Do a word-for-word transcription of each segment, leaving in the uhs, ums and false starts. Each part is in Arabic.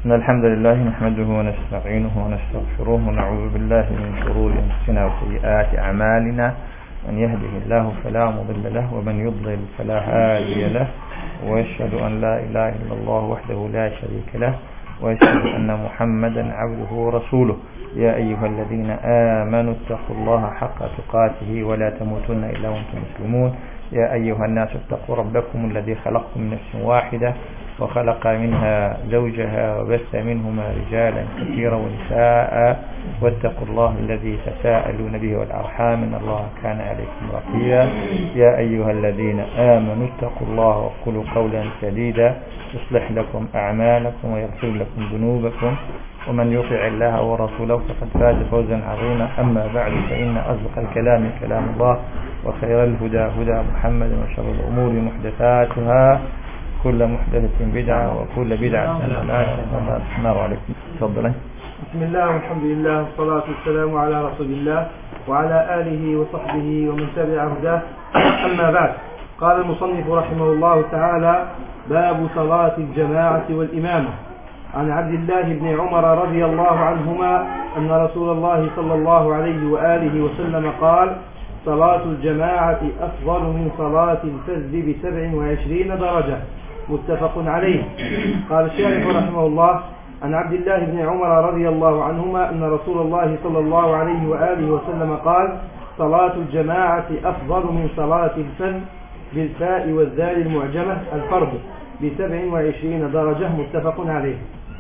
إن الحمد لله نحمده ونستعينه ونستغفره ونعوذ بالله من شرور أنفسنا وسيئات أعمالنا، من يهده الله فلا مضل له ومن يضلل فلا هادي له، وأشهد أن لا إله إلا الله وحده لا شريك له، وأشهد أن محمدا عبده ورسوله. يا أيها الذين آمنوا اتقوا الله حق تقاته ولا تموتن إلا وأنتم مسلمون. يا أيها الناس اتقوا ربكم الذي خلقكم من نفس واحدة وخلق منها زوجها وبث منهما رجالا كثيرا ونساء، واتقوا الله الذي تساءلون به والأرحام إن الله كان عليكم رقيبا. يا أيها الذين آمنوا اتقوا الله وقولوا قولا سديدا يصلح لكم أعمالكم ويغفر لكم ذنوبكم، ومن يطع الله ورسوله فقد فاز فوزا عظيما. أما بعد، فإن أصدق الكلام كلام الله، وخير الهدى هدى محمد، وشر الأمور محدثاتها، كل محدثة بدعة وكل بدعة ضلالة. السلام عليكم. تفضل. بسم الله والحمد لله والصلاة والسلام على رسول الله وعلى آله وصحبه ومن تبع هداه. أما بعد، قال المصنف رحمه الله تعالى: باب صلاة الجماعة والإمامة. عن عبد الله بن عمر رضي الله عنهما أن رسول الله صلى الله عليه وآله وسلم قال: صلاة الجماعة أفضل من صلاة الفذ بسبع وعشرين درجة، متفق عليه. قال الشارح رحمه الله: عن عبد الله بن عمر رضي الله عنهما أن رسول الله صلى الله عليه وآله وسلم قال: صلاة الجماعة أفضل من صلاة الفذ بالفاء والذال المعجمة الفرد بسبع وعشرين درجة، متفق عليه.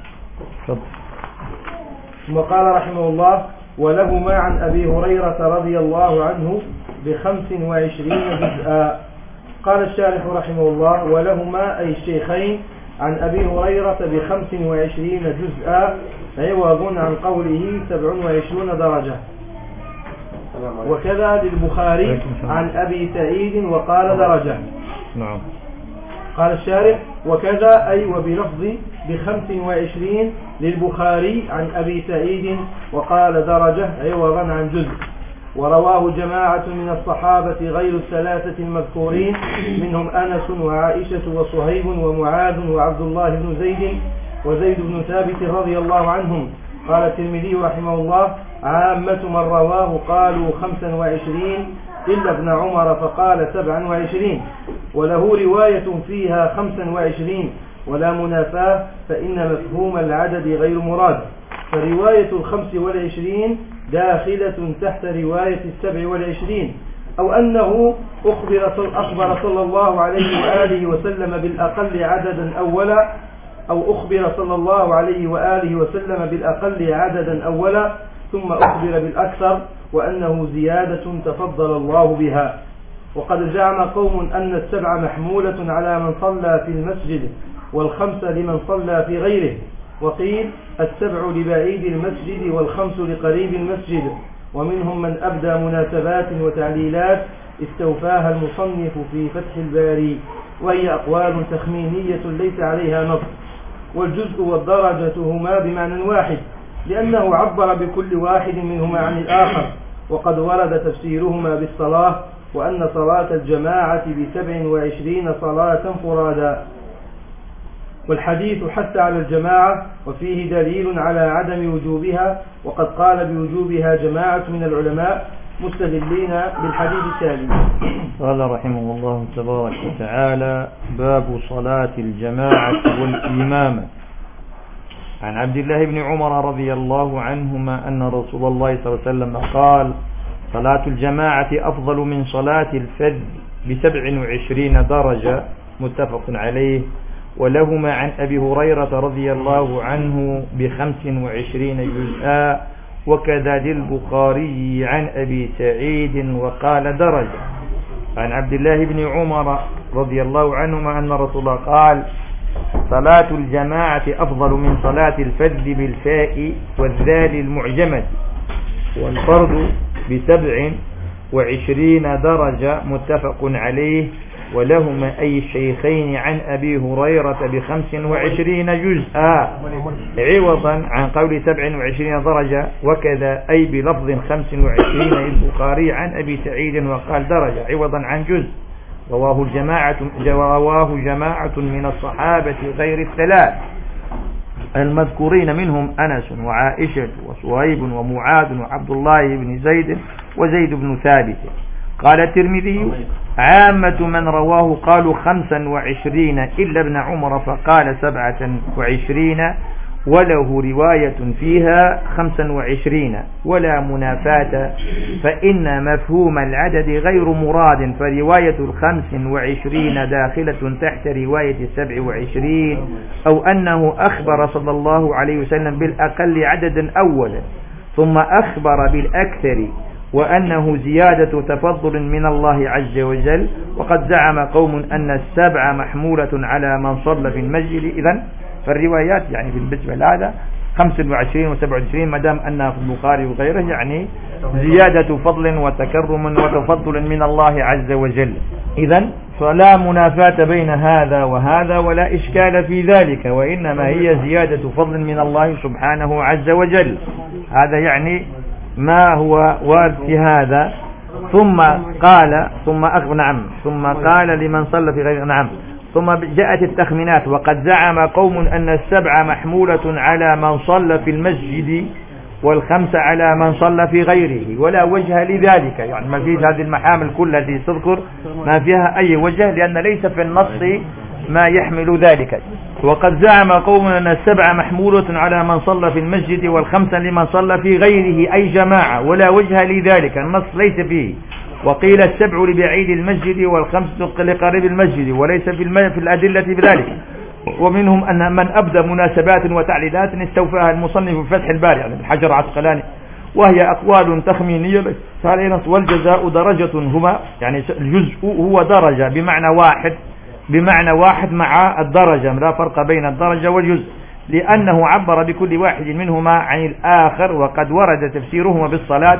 ثم قال رحمه الله: ولهما عن أبي هريرة رضي الله عنه بخمس وعشرين جزءا. قال الشارح رحمه الله: ولهما أي الشيخين عن أبي هريرة بخمس وعشرين جزءا، عوض عن قوله سبع وعشرون درجة. وكذا للبخاري عن أبي سعيد وقال درجة. نعم. قال الشارح: وكذا أي وبلفظ بخمس وعشرين للبخاري عن أبي سعيد وقال درجة عوضا عن جزء. ورواه جماعة من الصحابة غير الثلاثة المذكورين، منهم أنس وعائشة وصهيب ومعاذ وعبد الله بن زيد وزيد بن ثابت رضي الله عنهم. قال الترمذي رحمه الله: عامة من رواه قالوا خمسا وعشرين إلا ابن عمر فقال سبعا وعشرين، وله رواية فيها خمسا وعشرين ولا منافاة، فإن مفهوم العدد غير مراد، فرواية الخمس والعشرين داخلة تحت رواية السبع والعشرين، أو أنه أخبر أخبر صلى الله عليه وآله وسلم بالأقل عددا أولا، أو أخبر صلى الله عليه وآله وسلم بالأقل عددا أولا ثم أخبر بالأكثر، وأنه زيادة تفضل الله بها. وقد زعم قوم أن السبع محمولة على من صلى في المسجد، والخمس لمن صلى في غيره. وقيل السبع لبعيد المسجد والخمس لقريب المسجد. ومنهم من أبدى مناسبات وتعليلات استوفاها المصنف في فتح الباري، وهي أقوال تخمينية ليس عليها نص. والجزء والدرجة هما بمعنى واحد، لأنه عبر بكل واحد منهما عن الآخر. وقد ورد تفسيرهما بالصلاة، وأن صلاة الجماعة بسبع وعشرين صلاة فرادا. والحديث حتى على الجماعة، وفيه دليل على عدم وجوبها، وقد قال بوجوبها جماعة من العلماء مستدلين بالحديث التالي. قال رحمه الله تبارك وتعالى: باب صلاة الجماعة والإمامة. عن عبد الله بن عمر رضي الله عنهما أن رسول الله صلى الله عليه وسلم قال: صلاة الجماعة أفضل من صلاة الفذ بسبع وعشرين درجة، متفق عليه. ولهما عن أبي هريرة رضي الله عنه بخمس وعشرين جزءا، وكذا للبخاري عن أبي سعيد وقال درجة. عن عبد الله بن عمر رضي الله عنهما أن رسول الله قال: صلاة الجماعة أفضل من صلاة الفذ بالفاء والذال المعجمة والفرد بسبع وعشرين درجة، متفق عليه. ولهما أي الشيخين عن أبي هريرة بخمس وعشرين جزءا، عوضا عن قول سبع وعشرين درجة. وكذا أي بلفظ خمس وعشرين للبخاري عن أبي سعيد وقال درجة، عوضا عن جزء. رواه جماعة رواه جماعة من الصحابة غير الثلاث. المذكورين منهم أنس وعائشة وصهيب ومعاذ وعبد الله بن زيد وزيد بن ثابت. قال الترمذي عامة من رواه قالوا خمسا وعشرين إلا ابن عمر فقال سبعة وعشرين وله رواية فيها خمسا وعشرين ولا منافاة فإن مفهوم العدد غير مراد فرواية الخمس وعشرين داخلة تحت رواية السبع وعشرين أو أنه أخبر صلى الله عليه وسلم بالأقل عددا أولا ثم أخبر بالأكثر وأنه زيادة تفضل من الله عز وجل. وقد زعم قوم أن السبع محمولة على من صلى في المسجد. إذن فالروايات يعني بالنسبة لهذا خمسة وعشرين وسبع وعشرين ما دام أنها في البخاري وغيره يعني زيادة فضل وتكرم وتفضل من الله عز وجل. إذن فلا منافاة بين هذا وهذا ولا إشكال في ذلك وإنما هي زيادة فضل من الله سبحانه عز وجل. هذا يعني ما هو وارد في هذا. ثم قال ثم أخ نعم ثم قال لمن صلى في غير نعم ثم جاءت التخمينات وقد زعم قوم أن السبع محمولة على من صلى في المسجد والخمس على من صلى في غيره ولا وجه لذلك. يعني ما فيش هذه المحامل كلها التي تذكر ما فيها أي وجه لأن ليس في النص ما يحمل ذلك. وقد زعم قوم أن السبع محمولة على من صلى في المسجد والخمس لمن صلى في غيره أي جماعة ولا وجه لذلك النص ليس فيه. وقيل السبع لبعيد المسجد والخمس لقريب المسجد وليس في, في الأدلة بذلك. ومنهم أن من أبدى مناسبات وتعليلات استوفاها المصنف في فتح الباري يعني الحجر العسقلاني وهي أقوال تخمينية والجزاء درجة هما يعني الجزء هو درجة بمعنى واحد بمعنى واحد مع الدرجة لا فرق بين الدرجة والجزء لأنه عبر بكل واحد منهما عن الآخر. وقد ورد تفسيرهما بالصلاة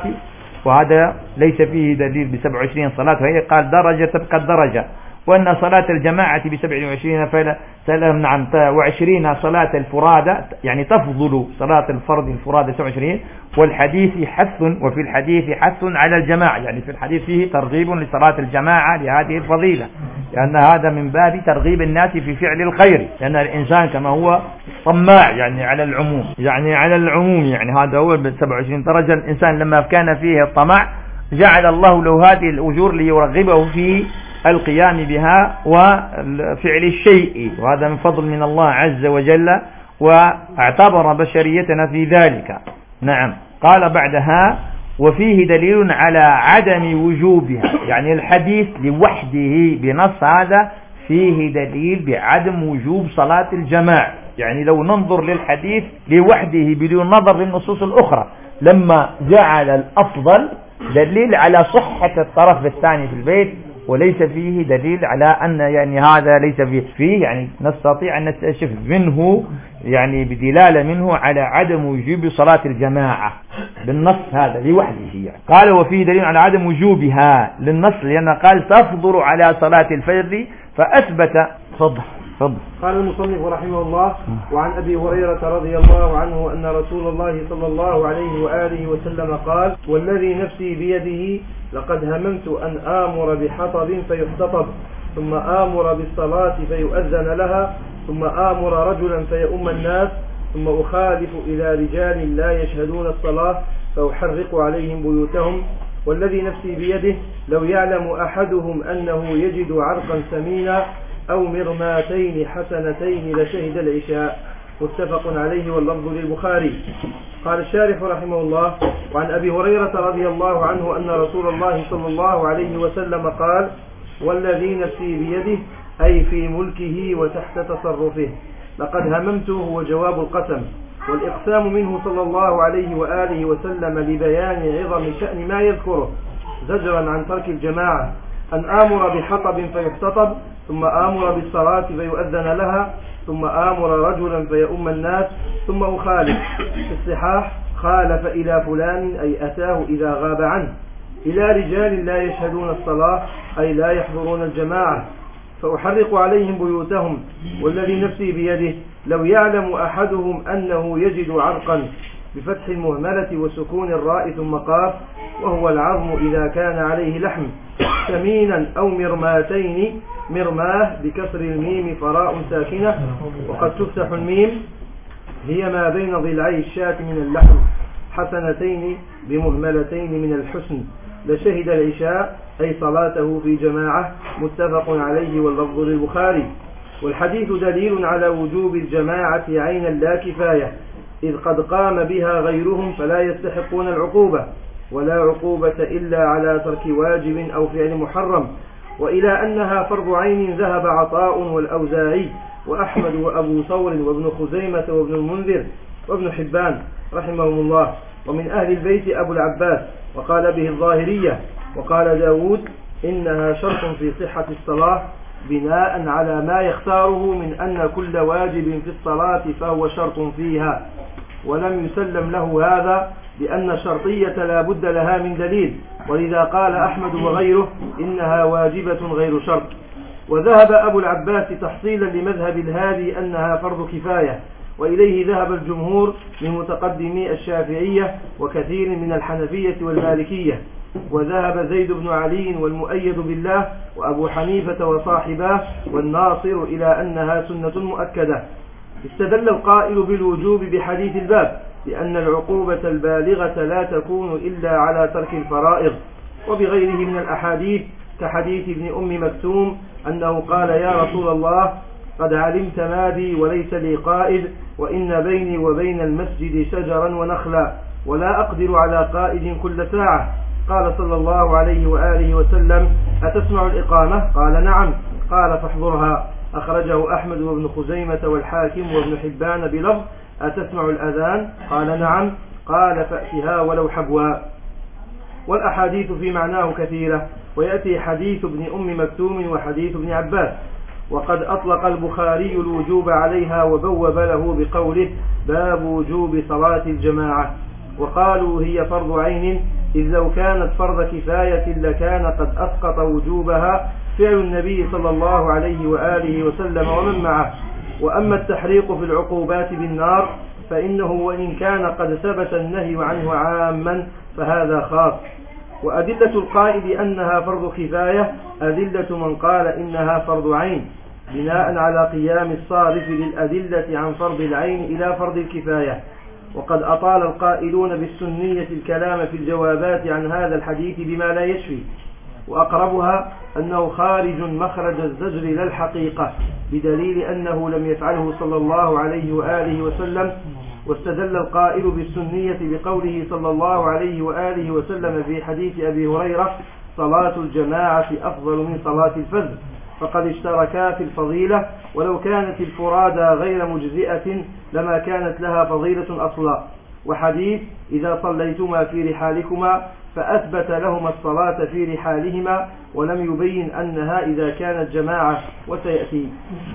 وهذا ليس فيه دليل بسبع وعشرين صلاة وهي قال درجة تبقى الدرجة وأن صلاة الجماعة بسبع وعشرين فلا نعم وعشرين صلاة الفرادة يعني تفضل صلاة الفرد الفرادة سبع وعشرين. والحديث حث وفي الحديث حث على الجماعة يعني في الحديث فيه ترغيب لصلاة الجماعة لهذه الفضيلة لأن هذا من باب ترغيب الناس في فعل الخير لأن الإنسان كما هو طماع يعني على العموم يعني على العموم يعني هذا هو سبع وعشرين درجة. الإنسان لما كان فيه الطمع جعل الله له هذه الأجور ليرغبه في القيام بها وفعل الشيء وهذا من فضل من الله عز وجل واعتبر بشريتنا في ذلك. نعم قال بعدها وفيه دليل على عدم وجوبها يعني الحديث لوحده بنص هذا فيه دليل بعدم وجوب صلاة الجماعة. يعني لو ننظر للحديث لوحده بدون نظر للنصوص الأخرى لما جعل الأفضل دليل على صحة الطرف الثاني في البيت وليس فيه دليل على أن يعني هذا ليس فيه, فيه يعني نستطيع أن نستشف منه يعني بدلالة منه على عدم وجوب صلاة الجماعة بالنص هذا لوحده يعني. قال وفيه دليل على عدم وجوبها للنص لأن قال تفضل على صلاة الفجر فأثبت. فضل فضل. قال المصنف رحمه الله وعن أبي هريرة رضي الله عنه أن رسول الله صلى الله عليه وآله وسلم قال والذي نفسي بيده لقد هممت أن آمر بحطب فيحتطب ثم آمر بالصلاة فيؤذن لها ثم آمر رجلا فيؤم الناس ثم أخالف إلى رجال لا يشهدون الصلاة فأحرق عليهم بيوتهم والذي نفسي بيده لو يعلم أحدهم أنه يجد عرقا سمينا أو مرماتين حسنتين لشهد العشاء. متفق عليه واللفظ للبخاري. قال الشارح رحمه الله وعن أبي هريرة رضي الله عنه أن رسول الله صلى الله عليه وسلم قال والذي نفسي بيده أي في ملكه وتحت تصرفه لقد هممت هو جواب القسم والإقسام منه صلى الله عليه وآله وسلم لبيان عظم شأن ما يذكره زجرا عن ترك الجماعة أن آمر بحطب فيحتطب ثم آمر بالصلاة فيؤذن لها ثم آمر رجلا فيؤم الناس ثم أخالف. في الصحاح خالف إلى فلان أي أتاه إذا غاب عنه إلى رجال لا يشهدون الصلاة أي لا يحضرون الجماعة فأحرق عليهم بيوتهم والذي نفسي بيده لو يعلم أحدهم أنه يجد عرقا بفتح المهملة وسكون الراء ثم قاف وهو العظم إذا كان عليه لحم سمينا أو مرماتين مرماه بكسر الميم فراء ساكنة وقد تفتح الميم هي ما بين ضلعي الشاة من اللحم حسنتين بمهملتين من الحسن لشهد العشاء أي صلاته في جماعة متفق عليه واللفظ للبخاري. والحديث دليل على وجوب الجماعة عينا لا كفاية، إذ قد قام بها غيرهم فلا يستحقون العقوبة، ولا عقوبة إلا على ترك واجب أو فعل محرم. وإلى أنها فرض عين ذهب عطاء والأوزاعي وأحمد وأبو ثور وابن خزيمة وابن المنذر وابن حبان رحمهم الله، ومن أهل البيت أبو العباس، وقال به الظاهرية. وقال داود إنها شرط في صحة الصلاة بناء على ما يختاره من أن كل واجب في الصلاة فهو شرط فيها، ولم يسلم له هذا لأن الشرطية لا بد لها من دليل، ولذا قال أحمد وغيره إنها واجبة غير شرط. وذهب أبو العباس تحصيلا لمذهب الهادي أنها فرض كفاية، وإليه ذهب الجمهور من متقدمي الشافعية وكثير من الحنفية والمالكية. وذهب زيد بن علي والمؤيد بالله وأبو حنيفة وصاحباه والناصر إلى أنها سنة مؤكدة. استدل القائل بالوجوب بحديث الباب لأن العقوبة البالغة لا تكون إلا على ترك الفرائض، وبغيره من الأحاديث كحديث ابن أم مكتوم أنه قال يا رسول الله قد علمت ما بي وليس لي قائد، وإن بيني وبين المسجد شجرا ونخلا ولا أقدر على قائد كل ساعة. قال صلى الله عليه وآله وسلم أتسمع الإقامة؟ قال نعم. قال فاحضرها. أخرجه أحمد وابن خزيمة والحاكم وابن حبان بلفظ أتسمع الأذان؟ قال نعم. قال فأتها ولو حبوا. والأحاديث في معناه كثيرة، ويأتي حديث ابن أم مكتوم وحديث ابن عباس. وقد أطلق البخاري الوجوب عليها وبوب له بقوله باب وجوب صلاة الجماعة، وقالوا هي فرض عين، إذ لو كانت فرض كفاية لكان قد أسقط وجوبها فعل النبي صلى الله عليه وآله وسلم ومن معه. وأما التحريق في العقوبات بالنار فإنه وإن كان قد ثبت النهي عنه عاما فهذا خاص. وأدلة القائل أنها فرض كفاية أدلة من قال إنها فرض عين، بناء على قيام الصارف للأدلة عن فرض العين إلى فرض الكفاية. وقد أطال القائلون بالسنية الكلام في الجوابات عن هذا الحديث بما لا يشفي، وأقربها أنه خارج مخرج الزجر لا الحقيقة، بدليل أنه لم يفعله صلى الله عليه وآله وسلم. واستدل القائل بالسنية بقوله صلى الله عليه وآله وسلم في حديث أبي هريرة صلاة الجماعة أفضل من صلاة الفذ، فقد اشتركا في الفضيلة، ولو كانت الفرادى غير مجزئة لما كانت لها فضيلة أصلا. وحديث إذا صليتما في رحالكما فأثبت لهما الصلاة في رحالهما، ولم يبين أنها إذا كانت جماعة، وسيأتي.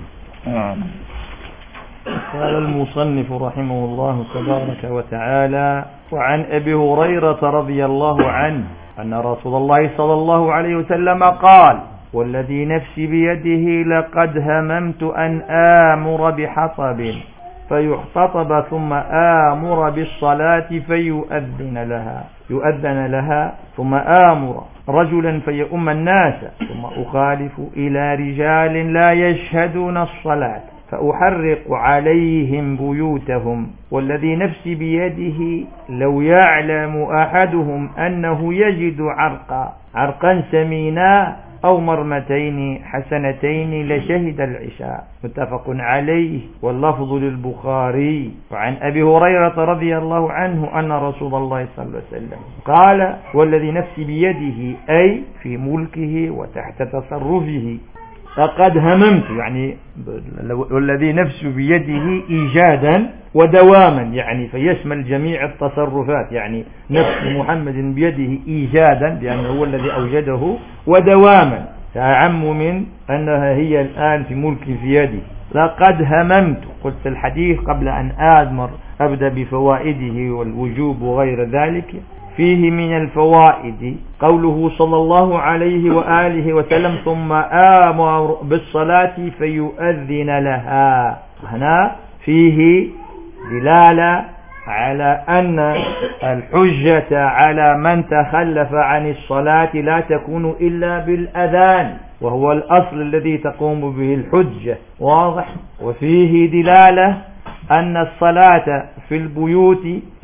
قال المصنف رحمه الله تبارك وتعالى: وعن أبي هريرة رضي الله عنه أن رسول الله صلى الله عليه وسلم قال: والذي نفسي بيده لقد هممت أن آمر بحطب فيحتطب ثم آمر بالصلاة فيؤذن لها يؤذن لها ثم آمر رجلا فيؤم الناس ثم أخالف إلى رجال لا يشهدون الصلاة فأحرق عليهم بيوتهم، والذي نفسي بيده لو يعلم أحدهم أنه يجد عرقا عرقا سمينا أو مرمتين حسنتين لشهد العشاء. متفق عليه واللفظ للبخاري. وعن أبي هريرة رضي الله عنه أن رسول الله صلى الله عليه وسلم قال: والذي نفسي بيده، أي في ملكه وتحت تصرفه، لقد هممت، يعني والذي نفس بيده إيجادا ودواما، يعني فيشمل جميع التصرفات، يعني نفس محمد بيده إيجادا لأنه هو الذي أوجده، ودواما تعم من أنها هي الآن في ملك في يده. لقد هممت، قلت الحديث قبل أن آدمر أبدأ بفوائده والوجوب وغير ذلك. فيه من الفوائد قوله صلى الله عليه وآله وسلم: ثم آمر بالصلاة فيؤذن لها. هنا فيه دلالة على أن الحجة على من تخلف عن الصلاة لا تكون إلا بالأذان، وهو الأصل الذي تقوم به الحجة، واضح. وفيه دلالة أن الصلاة في البيوت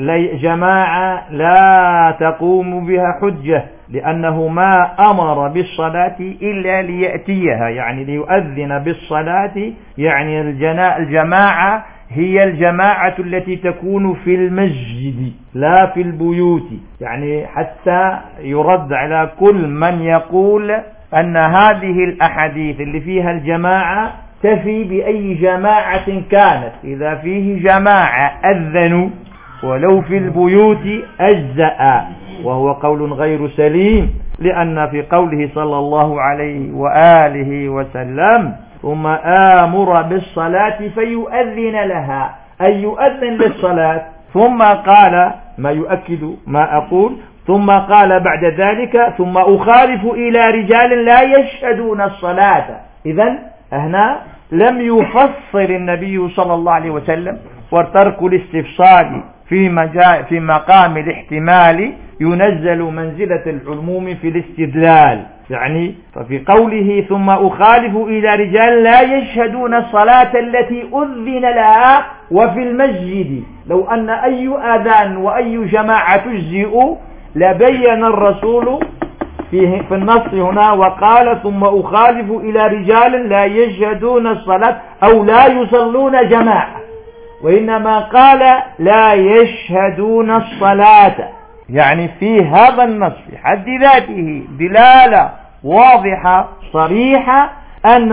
جماعة لا تقوم بها حجة، لأنه ما أمر بالصلاة إلا ليأتيها، يعني ليؤذن بالصلاة، يعني الجماعة هي الجماعة التي تكون في المسجد لا في البيوت، يعني حتى يرد على كل من يقول أن هذه الأحاديث اللي فيها الجماعة تفي بأي جماعة كانت، إذا فيه جماعة أذنوا ولو في البيوت أجزأ، وهو قول غير سليم، لأن في قوله صلى الله عليه وآله وسلم ثم آمر بالصلاة فيؤذن لها، أي يؤذن للصلاة، ثم قال ما يؤكد ما أقول، ثم قال بعد ذلك ثم أخالف إلى رجال لا يشهدون الصلاة. إذن هنا لم يفصل النبي صلى الله عليه وسلم، وترك الاستفصال في, في مقام الاحتمال ينزل منزلة العموم في الاستدلال، يعني ففي قوله ثم أخالف إلى رجال لا يشهدون الصلاة التي أذن لها وفي المسجد، لو أن أي آذان وأي جماعة تجزئ لبين الرسول في, في النص هنا وقال ثم أخالف إلى رجال لا يشهدون الصلاة أو لا يصلون جماعة، وإنما قال لا يشهدون الصلاة، يعني في هذا النص في حد ذاته دلالة واضحة صريحة أن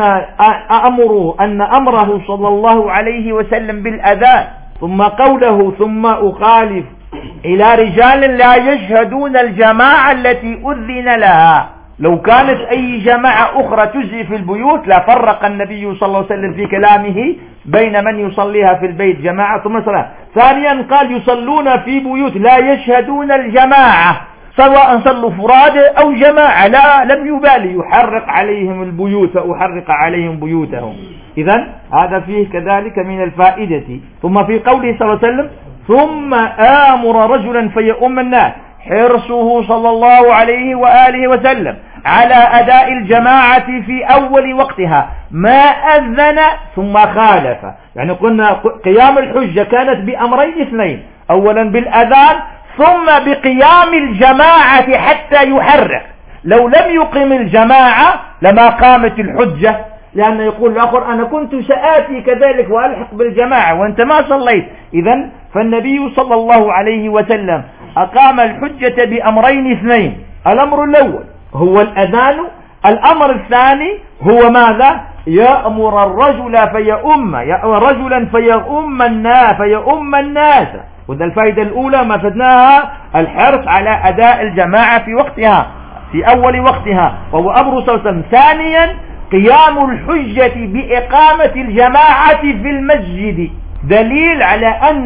أمره أن أمره صلى الله عليه وسلم بالأذان، ثم قوله ثم أخالف إلى رجال لا يشهدون الجماعة التي أذن لها، لو كانت أي جماعة أخرى تجزي في البيوت لا فرق النبي صلى الله عليه وسلم في كلامه بين من يصليها في البيت جماعة ثم صلاة. ثانيا قال يصلون في بيوت لا يشهدون الجماعة، سواء صلوا فرادى أو جماعة لا لم يبالي، يحرق عليهم البيوت أحرق عليهم بيوتهم. إذن هذا فيه كذلك من الفائدة. ثم في قوله صلى الله عليه وسلم ثم آمر رجلا فيؤم الناس، حرصه صلى الله عليه وآله وسلم على أداء الجماعة في أول وقتها ما أذن ثم خالف، يعني قلنا قيام الحجة كانت بأمرين اثنين، أولا بالأذان ثم بقيام الجماعة حتى يحرق، لو لم يقم الجماعة لما قامت الحجة، لأن يقول الآخر أنا كنت سآتي كذلك وألحق بالجماعة وأنت ما صليت. إذن فالنبي صلى الله عليه وسلم أقام الحجة بأمرين اثنين، الأمر الأول هو الأذان، الأمر الثاني هو ماذا؟ يأمر الرجل فيؤم رجلا فيؤم الناس فيؤم الناس وذا الفائدة الأولى ما فدناها الحرص على أداء الجماعة في وقتها في أول وقتها وهو أمر صلى الله عليه وسلم. ثانيا قيام الحجة بإقامة الجماعة في المسجد، دليل على أن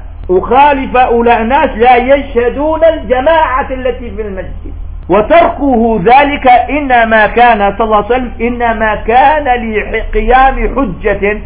أخالف أولئك الناس لا يشهدون الجماعة التي في المسجد، وتركه ذلك إنما كان صلى الله عليه وسلم إنما كان لقيام حجة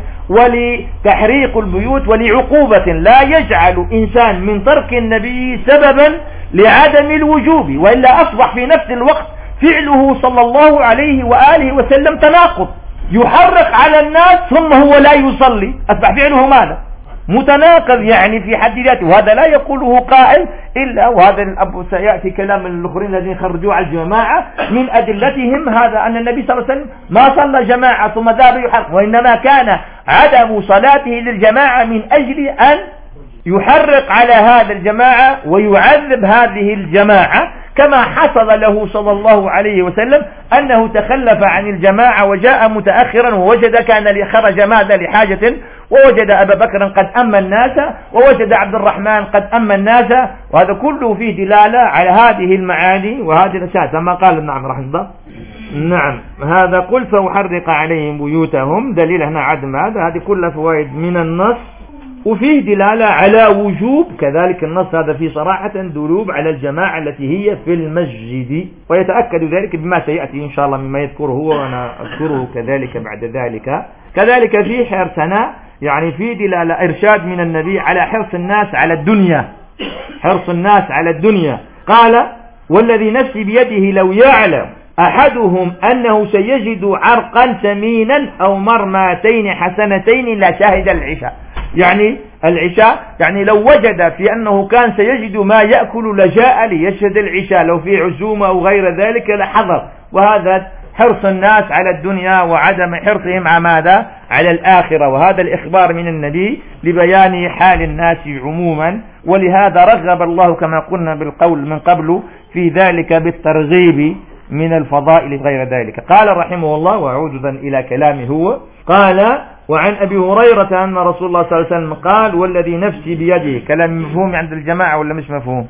ولتحريق البيوت ولعقوبة، لا يجعل إنسان من ترك النبي سببا لعدم الوجوب، وإلا أصبح في نفس الوقت فعله صلى الله عليه وآله وسلم تناقض، يحرق على الناس ثم هو لا يصلي، أصبح فعله ماذا؟ متناقض يعني في حد ذاته، وهذا لا يقوله قائل إلا وهذا الأب سيأتي كلام الآخرين الذين خرجوا على الجماعة من أدلتهم هذا أن النبي صلى الله عليه وسلم ما صلى جماعة ثم ذهب يحرق، وإنما كان عدم صلاته للجماعة من أجل أن يحرق على هذا الجماعة ويعذب هذه الجماعة، كما حصل له صلى الله عليه وسلم أنه تخلف عن الجماعة وجاء متأخرا ووجد كان خرج ماذا لحاجة، ووجد أبا بكر قد أما الناس ووجد عبد الرحمن قد أما الناس، وهذا كله فيه دلالة على هذه المعاني وهذه الأشياء كما قال نعم رحمه الله. نعم هذا قل فأحرق عليهم بيوتهم، دليل هنا عدم هذا، هذه كلها فوائد من النص، وفيه دلالة على وجوب كذلك النص هذا فيه صراحة دلوب على الجماعة التي هي في المسجد، ويتأكد ذلك بما سيأتي إن شاء الله مما يذكره هو وأنا أذكره كذلك بعد ذلك. كذلك فيه حرصنا يعني فيه دلالة إرشاد من النبي على حرص الناس على الدنيا، حرص الناس على الدنيا، قال والذي نفسي بيده لو يعلم أحدهم أنه سيجد عرقا ثمينا أو مرماتين حسنتين لا شاهد العشاء، يعني العشاء، يعني لو وجد في أنه كان سيجد ما يأكل لجاء ليشهد العشاء، لو في عزومة أو غير ذلك لحضر. وهذا حرص الناس على الدنيا وعدم حرصهم على ماذا؟ على الآخرة. وهذا الإخبار من النبي لبيان حال الناس عموما، ولهذا رغب الله كما قلنا بالقول من قبل في ذلك بالترغيب من الفضائل غير ذلك. قال رحمه الله، وأعود إلى كلامه هو، قال: وعن أبي هريرة أن رسول الله صلى الله عليه وسلم قال: والذي نفسي بيده. كلام مفهوم عند الجماعة ولا مش مفهوم؟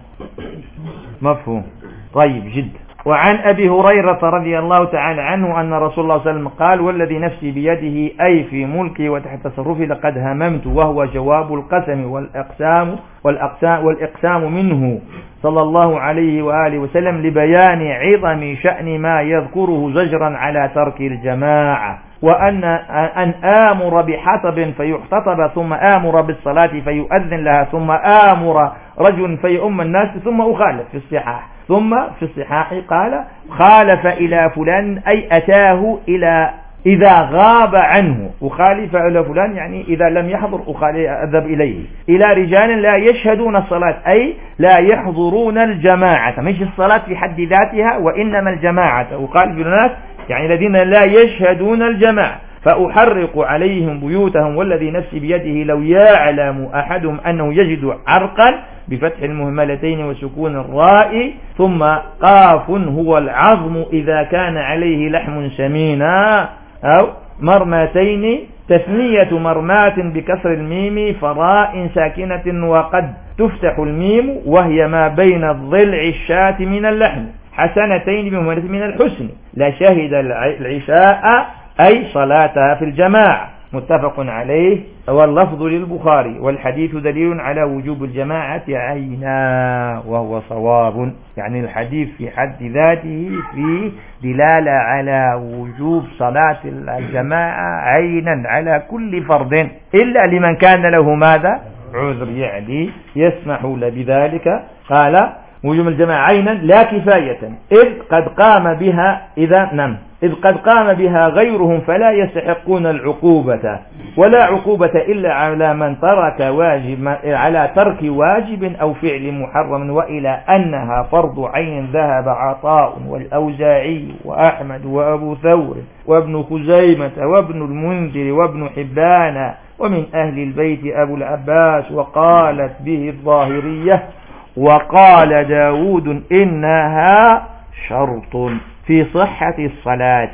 مفهوم. طيب جدا. وعن أبي هريرة رضي الله تعالى عنه أن رسول الله صلى الله عليه وسلم قال: والذي نفسي بيده، أي في ملكي وتحت تصرفي، لقد هممت، وهو جواب القسم والأقسام والأقسام والإقسام منه صلى الله عليه وآله وسلم لبيان عظم شأن ما يذكره زجرا على ترك الجماعة، وأن أن آمر بحطب فيحتطب، ثم آمر بالصلاة فيؤذن لها، ثم آمر رجل فيؤم الناس، ثم أخالف في الصحاح. ثم في الصحاح قال: خالف إلى فلان، أي أتاه إلى إذا غاب عنه، أخالف إلى فلان يعني إذا لم يحضر أذهب إليه، إلى رجال لا يشهدون الصلاة، أي لا يحضرون الجماعة، مش الصلاة في حد ذاتها، وإنما الجماعة. أخالف الناس يعني الذين لا يشهدون الجماعة، فأحرق عليهم بيوتهم، والذي نفسي بيده لو يعلم أحدهم أنه يجد عرقا بفتح المهملتين وسكون الراء، ثم قاف هو العظم إذا كان عليه لحم سمينا، أو مرماتين، تثنية مرمات بكسر الميم فراء ساكنة، وقد تفتح الميم وهي ما بين الضلع الشاة من اللحم، حسنتين بمهملة من الحسن، لا شهد العشاء أي صلاتها في الجماعة. متفق عليه، واللفظ للبخاري، والحديث دليل على وجوب الجماعة عينا، وهو صواب. يعني الحديث في حد ذاته فيه دلالة على وجوب صلاة الجماعة عينا على كل فرد، إلا لمن كان له ماذا؟ عذر، يعني يسمح له بذلك. قال: وجوب الجماعة عينا لا كفاية، إذ قد قام بها إذا نم إذ قد قام بها غيرهم فلا يستحقون العقوبة، ولا عقوبة إلا على من ترك واجب على ترك واجب أو فعل محرم، وإلى أنها فرض عين ذهب عطاء والأوزاعي وأحمد وأبو ثور وابن خزيمة وابن المنذر وابن حبان، ومن أهل البيت أبو العباس، وقالت به الظاهرية، وقال داود إنها شرط في صحة الصلاة،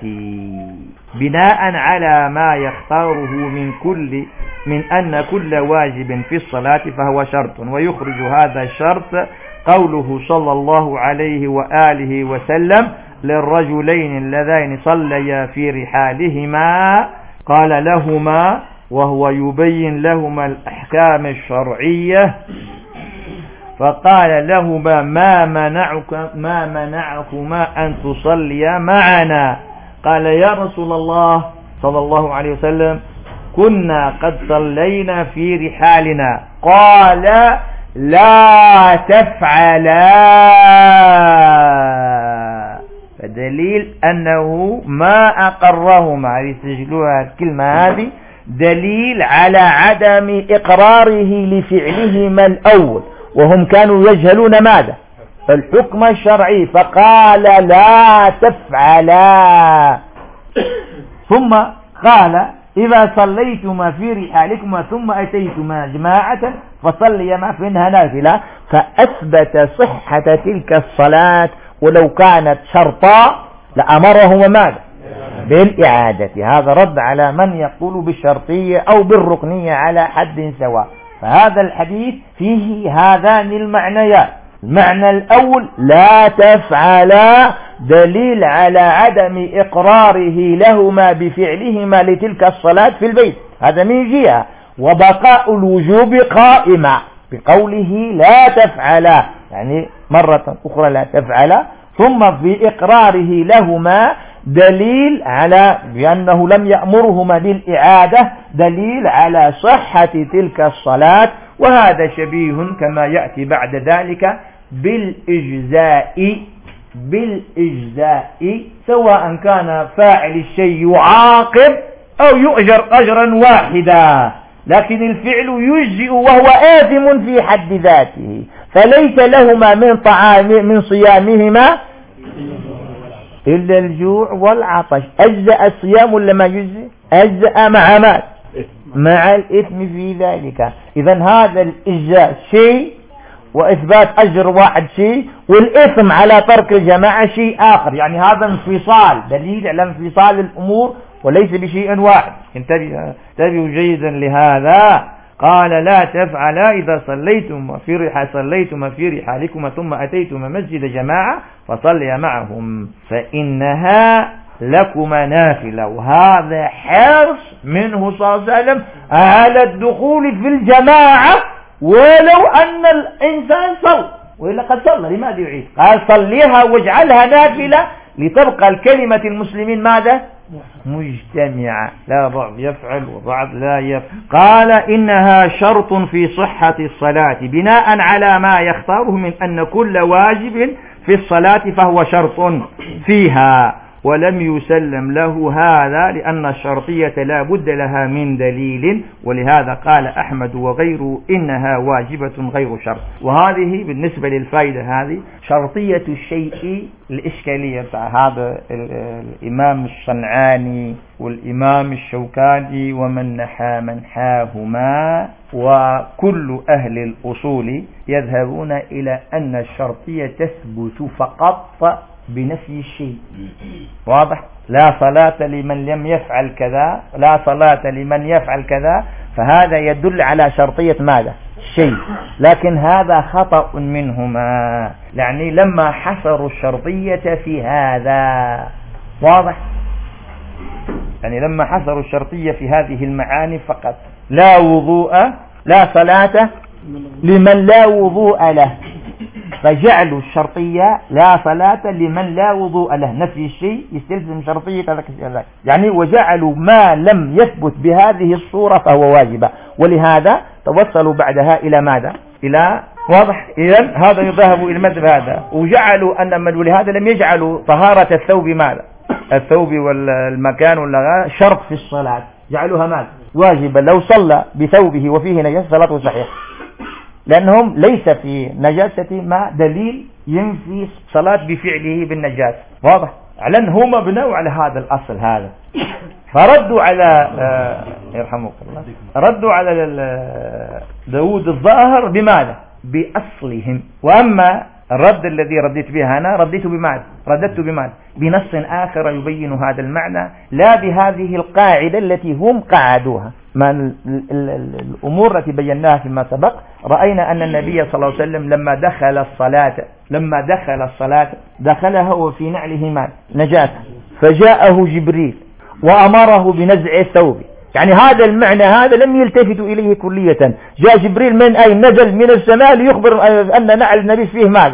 بناء على ما يختاره من كل من أن كل واجب في الصلاة فهو شرط. ويخرج هذا الشرط قوله صلى الله عليه وآله وسلم للرجلين اللذين صليا في رحالهما، قال لهما وهو يبين لهما الأحكام الشرعية، فقال لهما ما منعك ما منعكما أن تصليا معنا؟ قال: يا رسول الله صلى الله عليه وسلم كنا قد صلينا في رحالنا. قال: لا تفعلا، فدليل أنه ما أقرهما، يسجلوها الكلمة هذه دليل على عدم إقراره لفعلهما الأول، وهم كانوا يجهلون ماذا؟ الحكم الشرعي، فقال: لا تفعلا. ثم قال: إذا صليتما في رحالكما ثم أتيتما جماعة فصليا فإنها نافلة، فأثبت صحة تلك الصلاة، ولو كانت شرطا لأمرهما ماذا؟ بالإعادة. هذا رد على من يقول بالشرطية أو بالركنية على حد سواء. فهذا الحديث فيه هذان المعنيان: المعنى الأول لا تفعلا، دليل على عدم إقراره لهما بفعلهما لتلك الصلاة في البيت، هذا من جهة، وبقاء الوجوب قائمة بقوله لا تفعلا، يعني مرة أخرى لا تفعلا، ثم في إقراره لهما دليل على بأنه لم يأمرهما بالإعادة، دليل على صحة تلك الصلاة. وهذا شبيه كما يأتي بعد ذلك بالإجزاء بالإجزاء سواء كان فاعل الشيء يعاقب أو يؤجر أجرا واحدا، لكن الفعل يجزئ وهو آثم في حد ذاته، فليس لهما من طعام من صيامهما إلا الجوع والعطش. أجزأ الصيام ولا ما يجزئ؟ أجزأ مع مات مع الإثم في ذلك. إذن هذا الإجزاء شيء وإثبات أجر واحد شيء، والإثم على ترك الجماعة شيء آخر. يعني هذا انفصال، دليل على انفصال الأمور وليس بشيء واحد. انتبهوا جيدا لهذا. قال لا تفعلا إذا صليتم في رحال صليتم في رحالكم ثم أتيتم مسجد جماعة فصليا معهم فإنها لكما نافلة. وهذا حرص منه صلى الله عليه وسلم على الدخول في الجماعة ولو أن الإنسان صلى، وإلا قد صلى لماذا يعيد؟ قال صليها واجعلها نافلة لتبقى الكلمة المسلمين ماذا؟ مجتمعة، لا بعض يفعل وبعض لا يفعل. قال إنها شرط في صحة الصلاة بناء على ما يختاره من أن كل واجب في الصلاة فهو شرط فيها، ولم يسلم له هذا لأن الشرطية لا بد لها من دليل، ولهذا قال أحمد وغيره إنها واجبة غير شرط. وهذه بالنسبة للفائدة هذه شرطية الشيء الإشكالية بتاع هذا الإمام الصنعاني والإمام الشوكاني ومن نحى منحاهما، وكل أهل الأصول يذهبون إلى أن الشرطية تثبت فقط بنفي الشيء. واضح؟ لا صلاة لمن لم يفعل كذا، لا صلاة لمن يفعل كذا، فهذا يدل على شرطية ماذا؟ شيء. لكن هذا خطأ منهما، يعني لما حصروا الشرطية في هذا. واضح؟ يعني لما حصروا الشرطية في هذه المعاني فقط، لا وضوء لا صلاة لمن لا وضوء له، فجعلوا الشرطية لا صلاة لمن لا وضوء له، نفي الشيء يستلزم شرطية ذلك. يعني وجعلوا ما لم يثبت بهذه الصورة فهو واجب، ولهذا توصلوا بعدها إلى ماذا؟ إلى واضح. إذن هذا يذهب إلى المذهب هذا، وجعلوا أن من ولهذا لم يجعلوا طهارة الثوب ماذا؟ الثوب والمكان ولا شرط في الصلاة، جعلوها ماذا؟ واجبا. لو صلى بثوبه وفيه نجاسة صلاته صحيحة، لأنهم ليس في نجاسة ما دليل ينفي صلاة بفعله بالنجاسة. واضح؟ لأن هم بنوا على هذا الأصل هذا، فردوا على آه يرحمك الله، ردوا على داود الظاهر بماذا؟ بأصلهم. وأما الرد الذي رديت به أنا رديته بماذا؟ رددت بماذا؟ بنص آخر يبين هذا المعنى، لا بهذه القاعدة التي هم قعدوها. ما الأمور التي بيناها فيما سبق، رأينا أن النبي صلى الله عليه وسلم لما دخل الصلاة لما دخل الصلاة دخلها وفي نعله ماء نجاسة، فجاءه جبريل وأمره بنزع الثوب. يعني هذا المعنى هذا لم يلتفتوا إليه كلية. جاء جبريل من أين؟ نزل من السماء ليخبر أن نعل النبي فيه مال،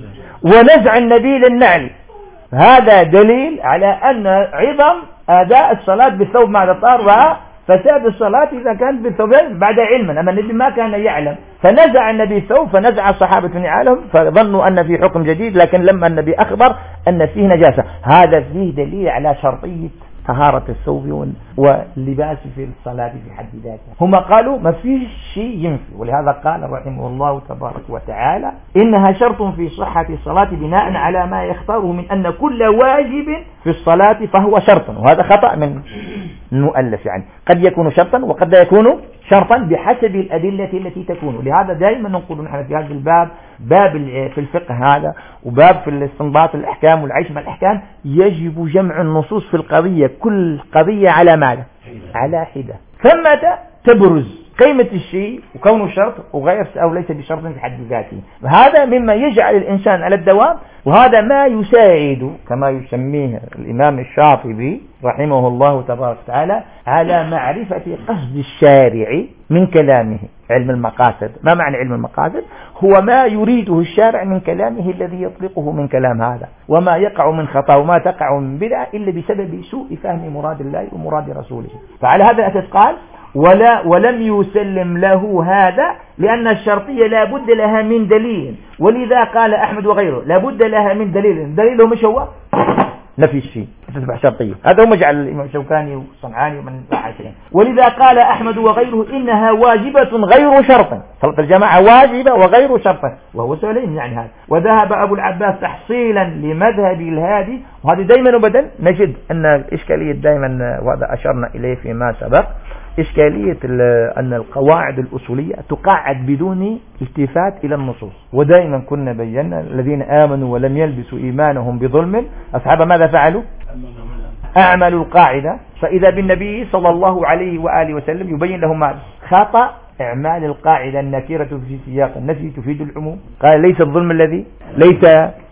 ونزع النبي للنعل. هذا دليل على أن عظم أداء الصلاة بالثوب مع الطار وفساد الصلاة إذا كانت بالثوبين بعد علما. أما النبي ما كان يعلم، فنزع النبي الثوب، فنزع الصحابة نعالهم، فظنوا أن في حكم جديد، لكن لما النبي أخبر أن فيه نجاسة، هذا فيه دليل على شرطية طهارة الثوب واللباس في الصلاة في حد ذاتها. هم قالوا ما فيش شيء ينفي، ولهذا قال رحمه الله تبارك وتعالى إنها شرط في صحة الصلاة بناء على ما يختاره من أن كل واجب في الصلاة فهو شرط. وهذا خطأ من المؤلف، يعني قد يكون شرطا وقد لا يكون شرطا بحسب الأدلة التي تكون. لهذا دائما نقول نحن في هذا الباب، باب في الفقه هذا وباب في الاستنباط الأحكام والعيش مع الأحكام، يجب جمع النصوص في القضية، كل قضية على ماذا؟ على حدة، ثم تبرز قيمة الشيء وكونه شرط وغير أو ليس بشرط في حد ذاته. هذا مما يجعل الإنسان على الدوام، وهذا ما يساعد كما يسميه الإمام الشاطبي رحمه الله تبارك وتعالى على معرفة قصد الشارع من كلامه. علم المقاصد، ما معنى علم المقاصد؟ هو ما يريده الشارع من كلامه الذي يطلقه من كلام هذا، وما يقع من خطأ وما تقع من بدعة إلا بسبب سوء فهم مراد الله ومراد رسوله. فعلى هذا الأساس قال ولا ولم يسلم له هذا لأن الشرطية لا بد لها من دليل، ولذا قال أحمد وغيره لا بد لها من دليل. دليله مش هو نفي الشيء تصبح شرطية. هذا هو مجعل الإمام الشوكاني والصنعاني ومن بعثهم. ولذا قال أحمد وغيره إنها واجبة غير شرط، صلاة الجماعة واجبة وغير شرط، وهو سليم يعني هذا. وذهب أبو العباس تحصيلا لمذهب الهادي، وهذه دائما وبدل نجد أن إشكالية دائما، وهذا أشرنا إليه فيما سبق، إشكالية أن القواعد الأصولية تقاعد بدون التفات إلى النصوص. ودائما كنا بينا الذين آمنوا ولم يلبسوا إيمانهم بظلم أصحاب ماذا فعلوا؟ أعملوا القاعدة. فإذا بالنبي صلى الله عليه وآله وسلم يبين لهم ماذا؟ خطأ إعمال القاعدة النكرة في سياق النفي تفيد العموم. قال ليس الظلم الذي ليس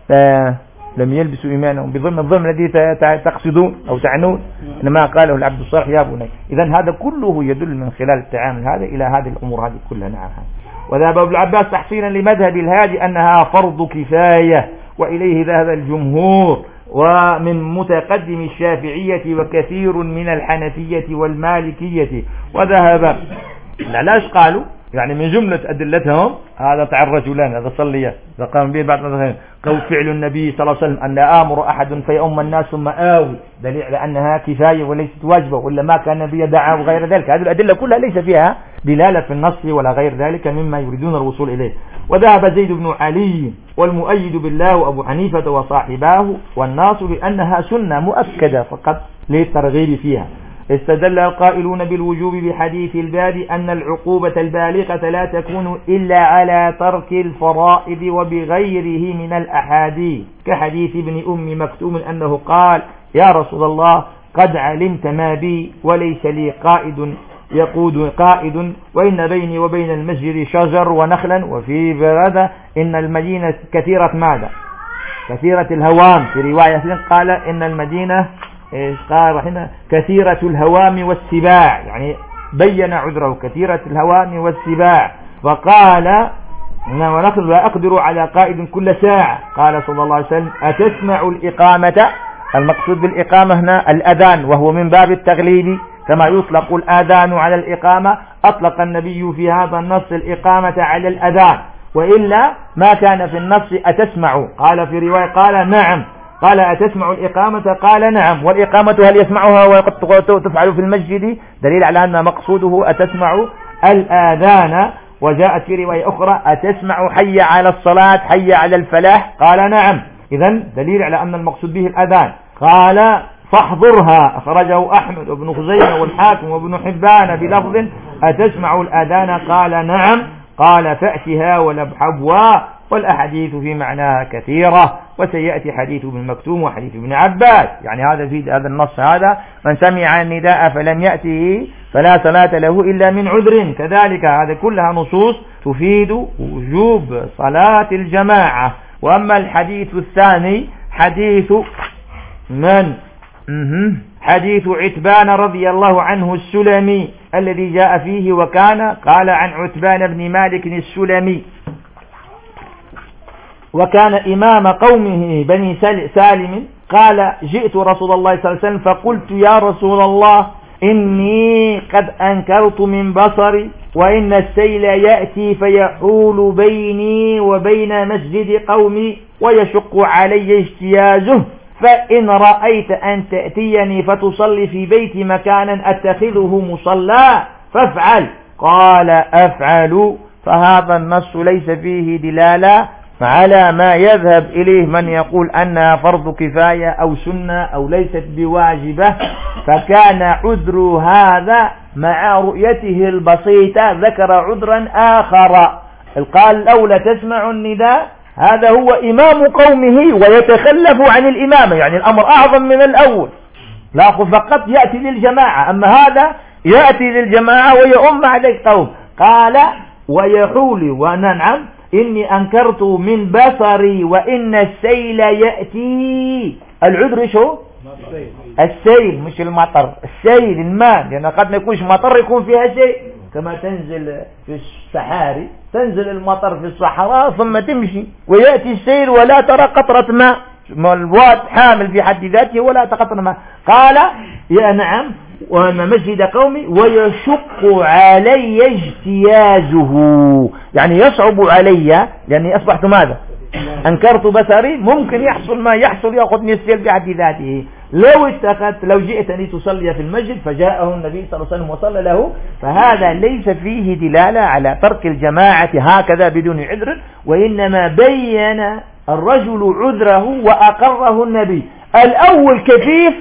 آه لم يلبسوا إيمانهم بظلم الظلم الذي تقصدون أو تعنون، إنما قاله العبد الصالح يا بني. إذن هذا كله يدل من خلال التعامل هذا إلى هذه الأمور هذه كلها. نعم. وذهب ابن العباس تحصيلا لمذهب الهادي أنها فرض كفاية، وإليه ذهب الجمهور ومن متقدم الشافعية وكثير من الحنفية والمالكية. وذهب العلاش قالوا يعني من جملة أدلتهم هذا تاع الرجلان هذا صليا فقام به بعد ذلك قول فعل النبي صلى الله عليه وسلم أن لا آمر أحد فيؤم الناس ثم آوي، دليل على أنها كفاية وليست واجبة، ولا ما كان النبي دعا وغير ذلك. هذه الأدلة كلها ليس فيها دلالة في النص ولا غير ذلك مما يريدون الوصول إليه. وذهب زيد بن علي والمؤيد بالله وأبو حنيفة وصاحباه والناصر بأنها سنة مؤكدة فقط للترغيب فيها. استدل القائلون بالوجوب بحديث الباب أن العقوبة البالغة لا تكون إلا على ترك الفرائض وبغيره من الأحاديث، كحديث ابن أم مكتوم أنه قال يا رسول الله قد علمت ما بي وليس لي قائد يقود قائد، وإن بيني وبين المسجد شجر ونخلا، وفي هذا إن المدينة كثيرة ماذا؟ كثيرة الهوام. في رواية قال إن المدينة قال رحمه كثيرة الهوام والسباع، يعني بين عذره كثيرة الهوام والسباع. فقال ونخل لا أقدر على قائد كل ساعة. قال صلى الله عليه وسلم أتسمع الإقامة؟ المقصود بالإقامة هنا الأذان، وهو من باب التغليب كما يطلق الأذان على الإقامة. أطلق النبي في هذا النص الإقامة على الأذان، وإلا ما كان في النص أتسمع. قال في رواية قال نعم، قال أتسمع الإقامة؟ قال نعم. والإقامة هل يسمعها وقد تفعل في المسجد؟ دليل على أن مقصوده أتسمع الآذان. وجاءت في رواية أخرى أتسمع حي على الصلاة حي على الفلاح؟ قال نعم. إذن دليل على أن المقصود به الأذان. قال فاحضرها، أخرجه أحمد وابن خزيمة والحاكم وابن حبان بلفظ أتسمع الأذان؟ قال نعم. قال فأتها ولبحبها. والأحاديث في معناها كثيرة، وسيأتي حديث ابن مكتوم وحديث ابن عباس. يعني هذا في هذا النص هذا من سمع النداء فلم يأته فلا صلاة له إلا من عذر. كذلك هذا كلها نصوص تفيد وجوب صلاة الجماعة. وأما الحديث الثاني حديث من حديث عتبان رضي الله عنه السلمي الذي جاء فيه وكان قال عن عتبان بن مالك السلمي وكان إمام قومه بني سالم. قال جئت رسول الله صلى الله عليه وسلم فقلت يا رسول الله إني قد أنكرت من بصري، وإن السيل يأتي فيحول بيني وبين مسجد قومي ويشق علي اجتيازه، فإن رأيت أن تأتيني فتصلي في بيتي مكانا أتخذه مصلى فافعل. قال أفعل. فهذا النص ليس فيه دلالة على ما يذهب إليه من يقول أنها فرض كفاية أو سنة أو ليست بواجبة، فكان عذر هذا مع رؤيته البسيطة ذكر عذرا آخر. قال الأولى تسمع النداء، هذا هو إمام قومه ويتخلف عن الإمامة، يعني الأمر أعظم من الأول. لا فقط يأتي للجماعة، أما هذا يأتي للجماعة ويؤم عليه قوم. قال ويحول وننعم إني أنكرت من بصري وإن السيل يأتي. العذر شو؟ السيل مش المطر، السيل الماء، لأن قد ما يكونش مطر يكون فيها شيء، كما تنزل في الصحاري تنزل المطر في الصحراء ثم تمشي ويأتي السيل ولا ترى قطرة ماء، الواد حامل في حد ذاته ولا ترى قطرة ماء. قال يا نعم وأن مسجد قومي ويشق علي اجتيازه، يعني يصعب علي لأني أصبحت ماذا؟ أنكرت بصري ممكن يحصل ما يحصل يأخذني السيل بحد ذاته. لو اتخذت لو جئتني تصلي في المسجد فجاءه النبي صلى الله عليه وسلم وصلى له، فهذا ليس فيه دلالة على ترك الجماعة هكذا بدون عذر، وإنما بين الرجل عذره وأقره النبي. الأول كفيف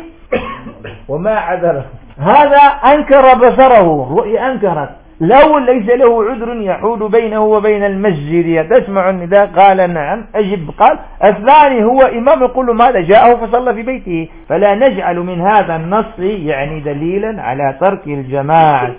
وما عذره، هذا أنكر بصره، الرؤيا أنكرت. لو ليس له عذر يحول بينه وبين المسجد تسمع النداء قال نعم أجب قال. الثاني هو إمام يقول ماذا جاءه فصلى في بيته. فلا نجعل من هذا النص يعني دليلا على ترك الجماعة.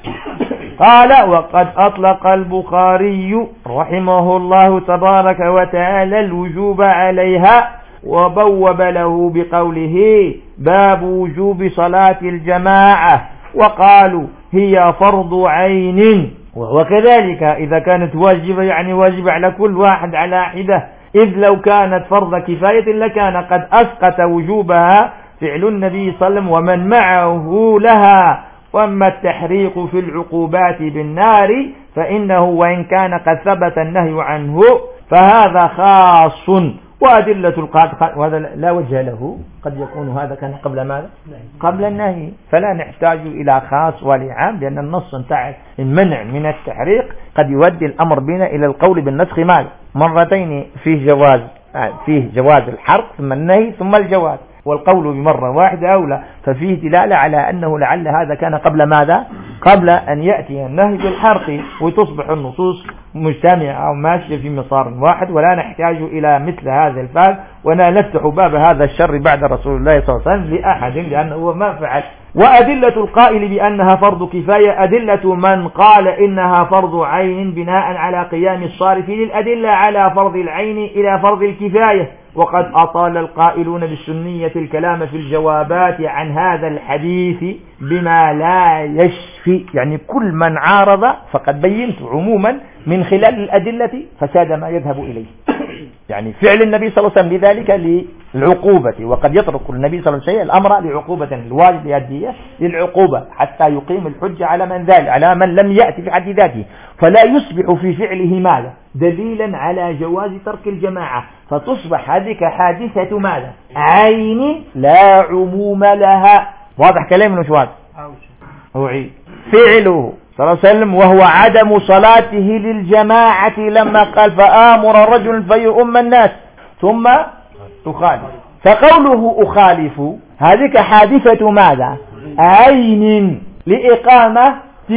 قال وقد أطلق البخاري رحمه الله تبارك وتعالى الوجوب عليها، وبوب له بقوله باب وجوب صلاة الجماعة، وقالوا هي فرض عين. وكذلك إذا كانت واجبة يعني واجبة على كل واحد على حدة، إذ لو كانت فرض كفاية لكان قد أسقط وجوبها فعل النبي صلى الله عليه وسلم ومن معه لها. وأما التحريق في العقوبات بالنار فإنه وإن كان قد ثبت النهي عنه فهذا خاص، وأدلة القاطع وهذا لا وجه له، قد يكون هذا كان قبل ماذا؟ قبل النهي، فلا نحتاج إلى خاص ولعام، لأن النص انتهى المنع من التحريق قد يودي الأمر بنا إلى القول بالنسخ ماذا؟ مرتين فيه جواز، فيه جواز الحرق ثم النهي ثم الجواز، والقول بمرة واحدة أولى، ففيه دلالة على أنه لعل هذا كان قبل ماذا؟ قبل أن يأتي النهي بالحرق، وتصبح النصوص مجتمعة أو ماشية في مسار واحد، ولا نحتاج إلى مثل هذا الباب، ولا نفتح باب هذا الشر بعد رسول الله صلى الله عليه وسلم لأحد، لأنه هو ما فعل. وأدلة القائل بأنها فرض كفاية أدلة من قال إنها فرض عين بناء على قيام الصارف للأدلة على فرض العين إلى فرض الكفاية. وقد أطال القائلون بالسنية الكلام في الجوابات عن هذا الحديث بما لا يشفي، يعني كل من عارض فقد بينت عموما من خلال الأدلة فساد ما يذهب إليه، يعني فعل النبي صلى الله عليه وسلم لذلك للعقوبة، وقد يترك النبي صلى الله عليه وسلم الأمر لعقوبة، الواجب يؤديه للعقوبة حتى يقيم الحجة على من ذلك على من لم يأتي في حد ذاته، فلا يصبح في فعله ماذا؟ دليلا على جواز ترك الجماعة، فتصبح هذه حادثة ماذا؟ عين لا عموم لها. واضح كلامي مش واضح؟ أعيد فعله صلى الله عليه وسلم وهو عدم صلاته للجماعة لما قال فآمر الرجل فيؤم الناس ثم تخالف، فقوله أخالف هذه حادثة ماذا؟ عين لإقامة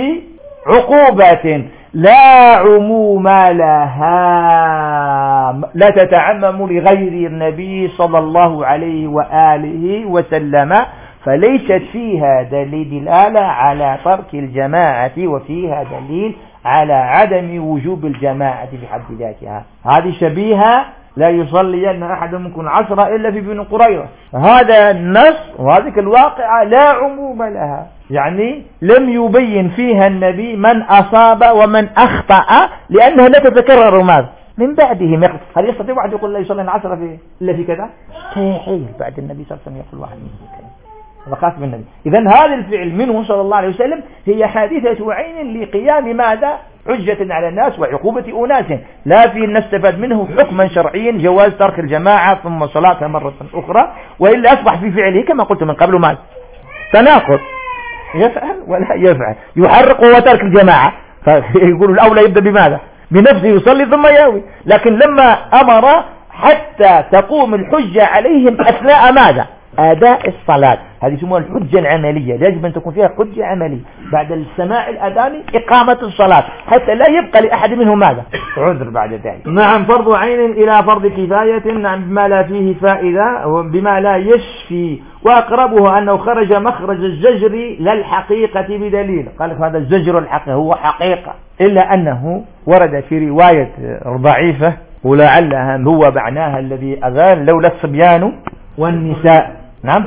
عقوبة لا عموم لها، لا تتعمم لغير النبي صلى الله عليه وآله وسلم، فليست فيها دليل دلالة على ترك الجماعة، وفيها دليل على عدم وجوب الجماعة بحد ذاتها. هذه شبيهة لا يصلي أن أحد منكم عشرة إلا في بن قريظة، هذا النص وهذه الواقعة لا عموم لها، يعني لم يبين فيها النبي من أصاب ومن أخطأ، لأنها لا تتكرر ماذا؟ من بعده. هل يستطيع واحد يقول لا يصلي العشرة في إلا في كذا؟ مستحيل بعد النبي صلى الله عليه وسلم يقول واحد منه كذا، وخاص بالنبي. إذن هذا الفعل منه صلى الله عليه وسلم هي حادثة عين لقيام ماذا؟ حجة على الناس وعقوبة أناس، لا في نستفاد منه حكما شرعيا جواز ترك الجماعة ثم صلاة مرة أخرى، وإلا أصبح في فعله كما قلت من قبل ماذا؟ تناقض، يفعل ولا يفعل، يحرق وهو ترك الجماعة، فيقول الأولى يبدأ بماذا؟ بنفسه يصلي ثم يأوي، لكن لما أمر حتى تقوم الحجة عليهم أثناء ماذا؟ أداء الصلاة، هذه يسمونها الحجة العملية، يجب أن تكون فيها حجة عملية بعد السماع الأذان إقامة الصلاة، حتى لا يبقى لأحد منهم ماذا؟ عذر بعد ذلك. نعم فرض عين إلى فرض كفاية، نعم بما لا فيه فائدة وبما لا يشفي، وأقربه أنه خرج مخرج الزجر للحقيقة بدليل، قال هذا الزجر الحقيقة هو حقيقة، إلا أنه ورد في رواية ضعيفة ولعلها هو معناها الذي أذان لولا الصبيان والنساء، نعم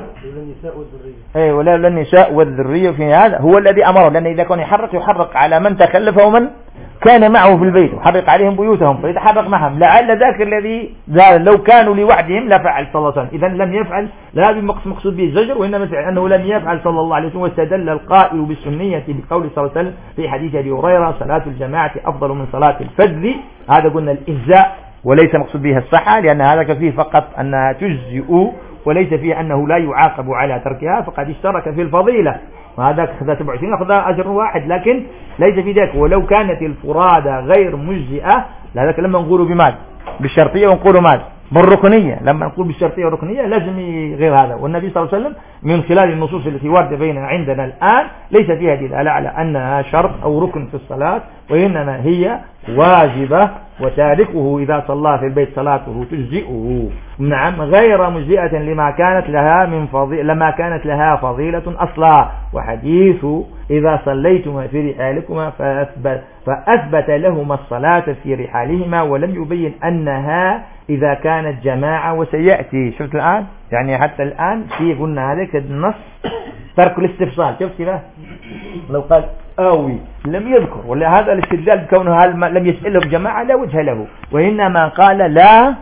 اي ولا النساء والذرية، في هذا هو الذي أمره، لأن إذا كان يحرق يحرق على من تخلف ومن كان معه في البيت، وحرق عليهم بيوتهم فيتحرق معهم، لعل ذاك الذي لو كانوا لوحدهم لفعل صلى الله عليه وسلم، إذن لم يفعل لا بمقصود به الزجر، وإنما أنه لم يفعل صلى الله عليه وسلم. واستدل القائل بالسنية بقول صلى الله عليه وسلم في حديث أبي هريرة صلاة الجماعة أفضل من صلاة الفذ، هذا قلنا الإجزاء وليس مقصود بها الصحة، لأن هذا فيه فقط أنها تجزئ، وليس فيه أنه لا يعاقب على تركها، فقد اشترك في الفضيلة، وهذا أخذ سبع وعشرين أخذ أجر واحد، لكن ليس في ذلك. ولو كانت الفرادة غير مجزئة لذلك لما نقول بماذا؟ بالشرطية، ونقول ماذا؟ بالركنية. لما نقول بالشرطية والركنية لازم غير هذا. والنبي صلى الله عليه وسلم من خلال النصوص التي واردة بين عندنا الآن ليس فيها دلالة على أنها شرط أو ركن في الصلاة، وإنما هي واجبة، وتاركه إذا صلى في البيت صلاته تجزئه، نعم، غير مجزئة لما كانت لها من فضيلة لما كانت لها فضيلة أصلا. وحديث إذا صليتما في رحالكما فأثبت, فأثبت لهما الصلاة في رحالهما، ولم يبين أنها إذا كانت جماعة، وسيأتي. شفت الآن؟ يعني حتى الآن في قلنا هذا النص ترك الاستفصال. شفت كده؟ لو قال آوي لم يذكر، ولا هذا الاستدلال بكونه هل لم يسأله جماعة لا وجه له، وإنما قال لا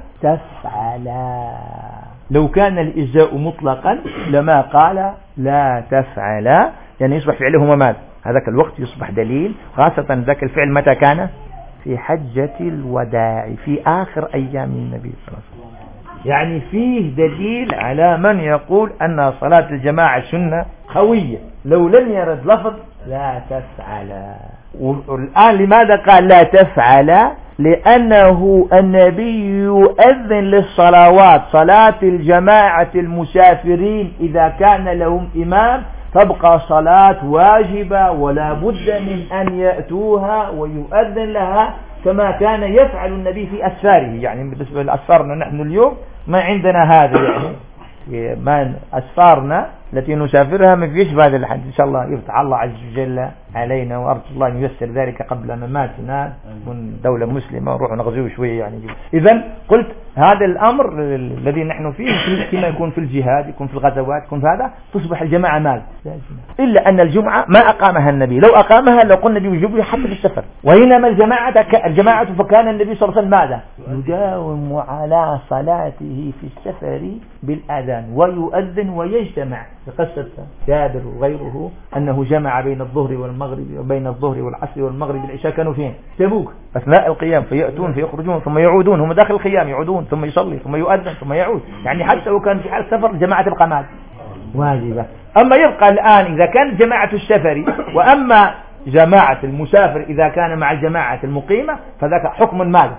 تفعلا. لو كان الإجزاء مطلقا لما قال لا تفعلا، يعني يصبح فعلهما ماذا؟ هذاك الوقت يصبح دليل، خاصة ذاك الفعل متى كان؟ في حجة الوداع، في آخر أيام النبي صلى الله عليه وسلم. يعني فيه دليل على من يقول أن صلاة الجماعة سنة قوية لو لم يرد لفظ لا تفعل. والآن لماذا قال لا تفعل؟ لأنه النبي يؤذن للصلوات، صلاة الجماعة المسافرين إذا كان لهم إمام تبقى صلاة واجبة ولا بد من أن يأتوها ويؤذن لها، كما كان يفعل النبي في أسفاره. يعني بالنسبة لأسفارنا نحن اليوم ما عندنا هذا، يعني ما أسفارنا التي نسافرها ما فيش بعد الحج. إن شاء الله يفتح الله عز وجل علينا، وأرجو الله أن ييسر ذلك قبل مماتنا من دولة مسلمة ونروح نغزوه شوية. يعني إذن قلت هذا الأمر الذي نحن فيه كما يكون في الجهاد، يكون في الغزوات، يكون في هذا، تصبح الجماعة مال، إلا أن الجمعة ما أقامها النبي. لو أقامها لو قلنا بوجوبها حتى في السفر. وإنما الجماعة الجماعة فكان النبي صلى الله عليه وسلم ماذا؟ يداوم على صلاته في السفر بالأذان ويؤذن ويجتمع. بقصة جابر وغيره أنه جمع بين الظهر والمغرب وبين الظهر والعصر والمغرب العشاء، كانوا فين؟ تبوك أثناء القيام، فيأتون فيخرجون ثم يعودون، هم داخل القيام يعودون ثم يصلي ثم يؤذن ثم يعود. يعني حتى لو كان في حال سفر جماعة القماد واجبة. أما يبقى الآن إذا كانت جماعة السفر، وأما جماعة المسافر إذا كان مع الجماعة المقيمة فذاك حكم ماذا؟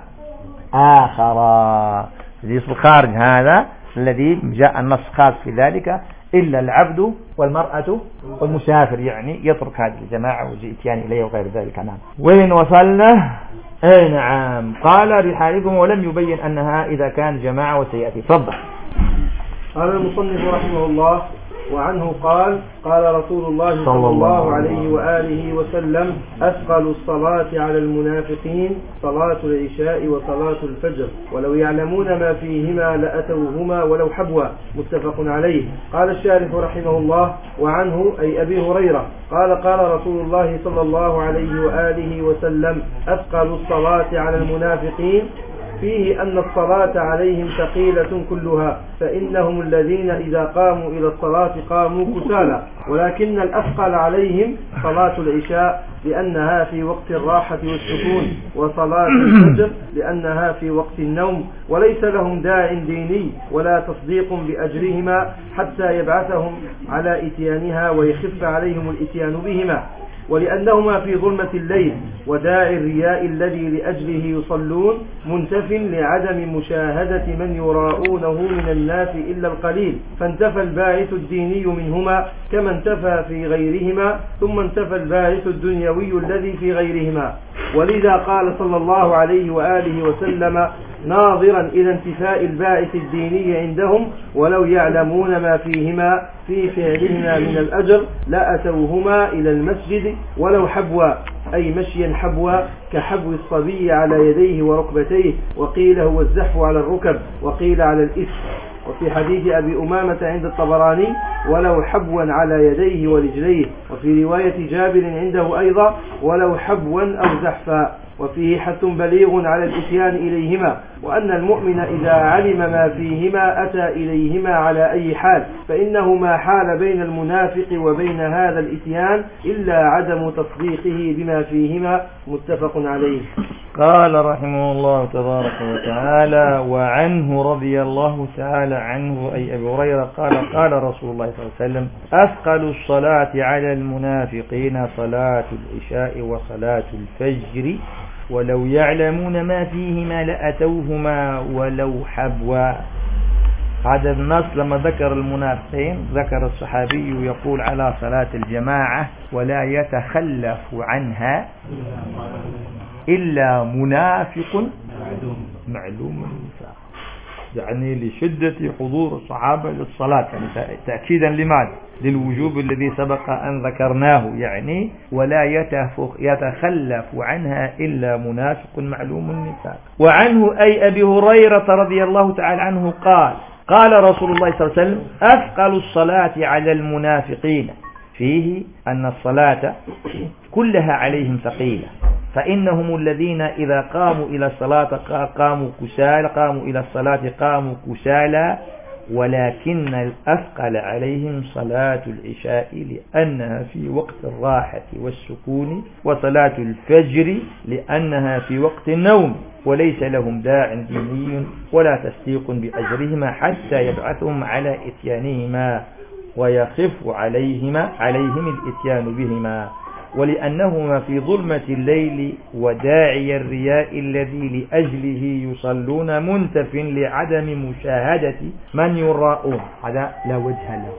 آخر. يصبح خارج هذا الذي جاء النص خاص في ذلك، إلا العبد والمرأة والمسافر، يعني يترك هذه الجماعة وجئتيان إليه وغير ذلك. نعم. وين وصلنا؟ أي نعم. قال رحالكم، ولم يبين أنها إذا كان جماعة وسيأتي. تفضل. قال المصنف رحمه الله: وعنه قال: قال رسول الله صلى الله عليه وآله وسلم: أثقل الصلاة على المنافقين صلاة العشاء وصلاة الفجر، ولو يعلمون ما فيهما لأتوهما ولو حبوا. متفق عليه. قال الشارح رحمه الله: وعنه أي أبي هريرة قال: قال رسول الله صلى الله عليه وآله وسلم: أثقل الصلاة على المنافقين، فيه أن الصلاة عليهم ثقيلة كلها، فإنهم الذين إذا قاموا إلى الصلاة قاموا كسالى، ولكن الأثقل عليهم صلاة العشاء لأنها في وقت الراحة والسكون، وصلاة الفجر لأنها في وقت النوم، وليس لهم داع ديني ولا تصديق بأجرهما حتى يبعثهم على إتيانها ويخف عليهم الإتيان بهما، ولأنهما في ظلمة الليل، وداعي الرياء الذي لأجله يصلون منتف لعدم مشاهدة من يراؤونه من الناس إلا القليل، فانتفى الباعث الديني منهما كما انتفى في غيرهما، ثم انتفى الباعث الدنيوي الذي في غيرهما. ولذا قال صلى الله عليه وآله وسلم ناظرا إلى انتفاء الباعث الديني عندهم: ولو يعلمون ما فيهما في فعلهما من الأجر لأتوهما إلى المسجد ولو حبوا، أي مشيا حبوا كحبو الصبي على يديه وركبتيه، وقيل هو الزحف على الركب، وقيل على الإثم. وفي حديث أبي أمامة عند الطبراني: ولو حبوا على يديه ورجليه. وفي رواية جابر عنده أيضا: ولو حبوا أو زحفا. وفيه حث بليغ على الإتيان إليهما، وأن المؤمن إذا علم ما فيهما أتى إليهما على أي حال، فإنه ما حال بين المنافق وبين هذا الإتيان إلا عدم تصديقه بما فيهما. متفق عليه. قال رحمه الله تبارك وتعالى: وعنه رضي الله تعالى عنه أي أبي هريرة قال: قال رسول الله صلى الله عليه وسلم: أثقل الصلاة على المنافقين صلاة العشاء وصلاة الفجر ولو يعلمون ما فيهما لأتوهما ولو حبوا. هذا النص لما ذكر المنافقين ذكر الصحابي يقول على صلاة الجماعة ولا يتخلف عنها إلا منافق معلوم النفاق، يعني لشدة حضور الصحابة للصلاة، يعني تأكيدا لماذا؟ للوجوب الذي سبق أن ذكرناه، يعني ولا يتخلف عنها إلا منافق معلوم النفاق. وعنه أي أبي هريرة رضي الله تعالى عنه قال: قال رسول الله صلى الله عليه وسلم: أثقل الصلاة على المنافقين، فيه أن الصلاة كلها عليهم ثقيلة، فإنهم الذين إذا قاموا إلى الصلاة قاموا كسالى قاموا إلى الصلاة قاموا كسالى، ولكن الأثقل عليهم صلاة العشاء لأنها في وقت الراحة والسكون، وصلاة الفجر لأنها في وقت النوم، وليس لهم داع ديني ولا تصديق بأجرهما حتى يبعثهم على إتيانهما ويخف عليهما عليهم الإتيان بهما، ولأنهما في ظلمة الليل وداعي الرياء الذي لأجله يصلون منتف لعدم مشاهدة من يراءون. هذا لا وجه له،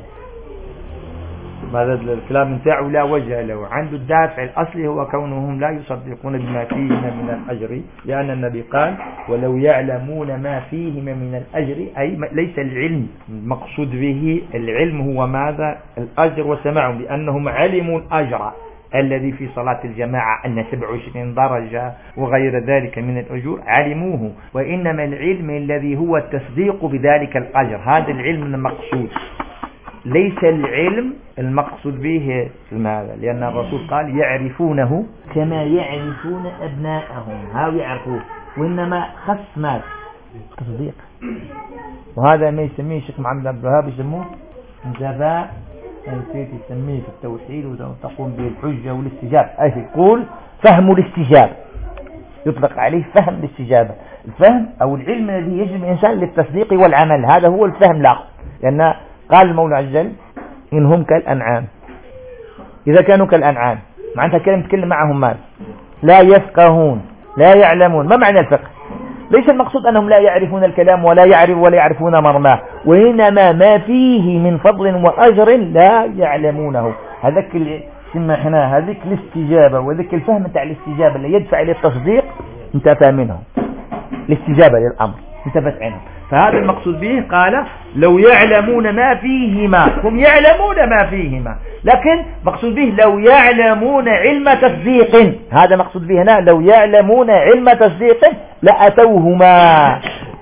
هذا الكلام نتاعه لا وجه له، عنده الدافع الأصلي هو كونهم لا يصدقون بما فيهما من الأجر، لأن النبي قال: ولو يعلمون ما فيهما من الأجر، أي ليس العلم المقصود به، العلم هو ماذا؟ الأجر وسماعهم، لأنهم علموا الأجر الذي في صلاة الجماعة أن سبع وعشرين درجة وغير ذلك من الأجور علموه، وإنما العلم الذي هو التصديق بذلك الأجر، هذا العلم المقصود، ليس العلم المقصود به ماذا؟ لأن الرسول قال: يعرفونه كما يعرفون أبناءهم، ها يعرفوه، وإنما خص ماذا؟ تصديق. وهذا ما يسميه الشيخ محمد عبد الوهاب يسموه انتباه نسيت يسميه في التوحيد وتقوم به الحجة والاستجابة، أي يقول فهم الاستجابة، يطلق عليه فهم الاستجابة، الفهم أو العلم الذي يجب الإنسان للتصديق والعمل، هذا هو الفهم له. لأن قال المولى عز وجل: إنهم كالأنعام، إذا كانوا كالأنعام معناتها كلمة تكلم معهم مال لا يفقهون لا يعلمون. ما معنى الفقه؟ ليس المقصود أنهم لا يعرفون الكلام ولا يعرف ولا يعرفون مرماه، وإنما ما فيه من فضل وأجر لا يعلمونه. هذاك سمحنا هذيك الاستجابة وذيك الفهم تاع الاستجابة اللي يدفع إلى التصديق انتفى منه، الاستجابة للأمر انتفت عنه. فهذا المقصود به، قال: لو يعلمون ما فيهما، هم يعلمون ما فيهما، لكن مقصود به لو يعلمون علم تصديق، هذا مقصود به هنا، لو يعلمون علم تصديق لأتوهما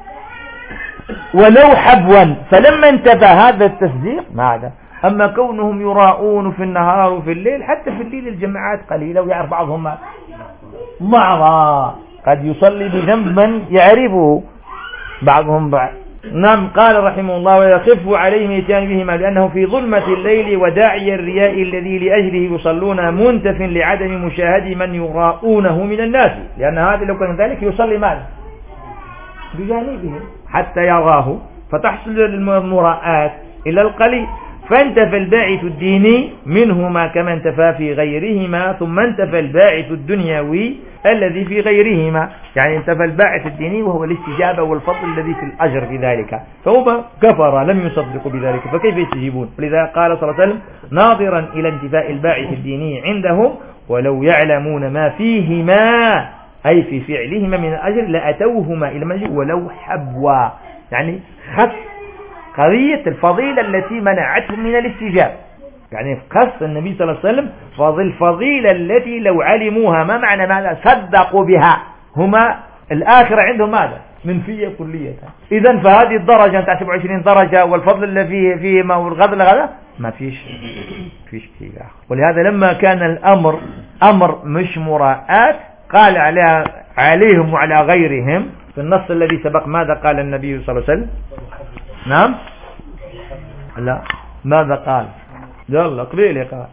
ولو حبوا. فلما انتفى هذا التصديق ماذا؟ أما كونهم يراؤون في النهار وفي الليل، حتى في الليل الجماعات قليلة ويعرف بعضهم بعضا، قد يصلي بذنب من يعرفه بعضهم بعض. نعم. قال رحمه الله: ويخف عليهم الاتيان بهما لأنه في ظلمة الليل وداعي الرياء الذي لأجله يصلون منتف لعدم مشاهد من يراؤونه من الناس، لأن هذا لو كان ذلك يصلي ماذا؟ بجانبهم حتى يراه، فتحصل المراءات إلى القليل، فانتفى الباعث الديني منهما كما انتفى في غيرهما، ثم انتفى الباعث الدنيوي الذي في غيرهما، يعني انتفى الباعث الديني وهو الاستجابة والفضل الذي في الأجر في ذلك، فهم كفر لم يصدقوا بذلك، فكيف يستجيبون؟ ولذا قال صلى الله عليه وسلم ناظرا إلى انتفاء الباعث الديني عندهم: ولو يعلمون ما فيهما، أي في فعلهما من الأجر لأتوهما إلى مجيء ولو حبوا، يعني خص قضية الفضيلة التي منعتهم من الاستجابة، يعني خص النبي صلى الله عليه وسلم فضل الفضيلة التي لو علموها، ما معنى ماذا؟ صدقوا بها، هما الآخرة عندهم ماذا؟ منفية كلية. إذن فهذه الدرجة بتاع سبعة وعشرين درجة والفضل اللي فيه فيه ما والغد الغدا ما فيش فيش شيء. ولهذا لما كان الأمر أمر مش مراءات قال عليها عليهم وعلى غيرهم في النص الذي سبق ماذا قال النبي صلى الله عليه وسلم؟ نعم لا ماذا قال؟ يلا اقرأ قال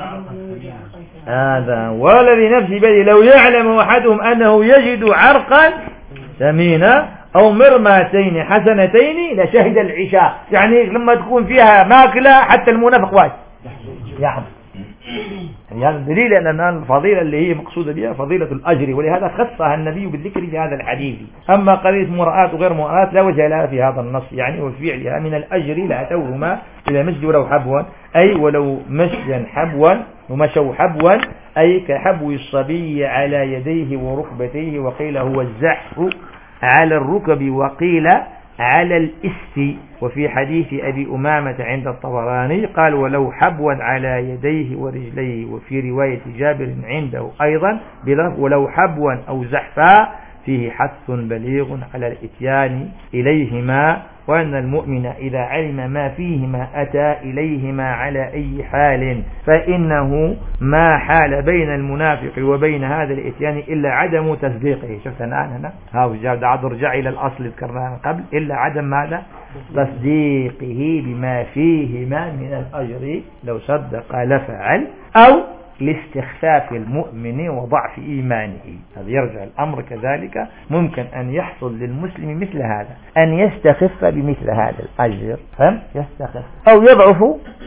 هذا والذي نفسي بيده لو يعلم أحدهم أنه يجد عرقا ثمينا أو مرماتين حسنتين لشهد العشاء. يعني لما تكون فيها ماكلة حتى المنافق واجد يعني يعني دليل أن الفضيلة اللي هي مقصودة بها فضيلة الأجر، ولهذا خصها النبي بالذكر في هذا الحديث. أما قضية مراءات وغير مراءات لا وجه لها في هذا النص يعني، وفعلها من الأجر لأتوهما إلى مسجد ولو حبوا، أي ولو مسجدا حبوا ومشوا حبوا، أي كحبو الصبي على يديه وركبتيه، وقيل هو الزحف على الركب وقيل على الإست. وفي حديث أبي أمامة عند الطبراني قال ولو حبوا على يديه ورجليه، وفي رواية جابر عنده أيضا بلفظ ولو حبوا أو زحفا، فيه حث بليغ على الإتيان إليهما، وأن المؤمن إذا علم ما فيهما أتى إليهما على أي حال، فإنه ما حال بين المنافق وبين هذا الإتيان إلا عدم تصديقه. شفت الآن هنا ها رجع إلى الأصل ذكرناه قبل، إلا عدم ماذا؟ تصديقه بما فيهما من الأجر، لو صدق لفعل، أو لاستخفاف المؤمن وضعف إيمانه. هذا يرجع الأمر كذلك، ممكن أن يحصل للمسلم مثل هذا، أن يستخف بمثل هذا الأجر، فهم؟ يستخف أو يضعف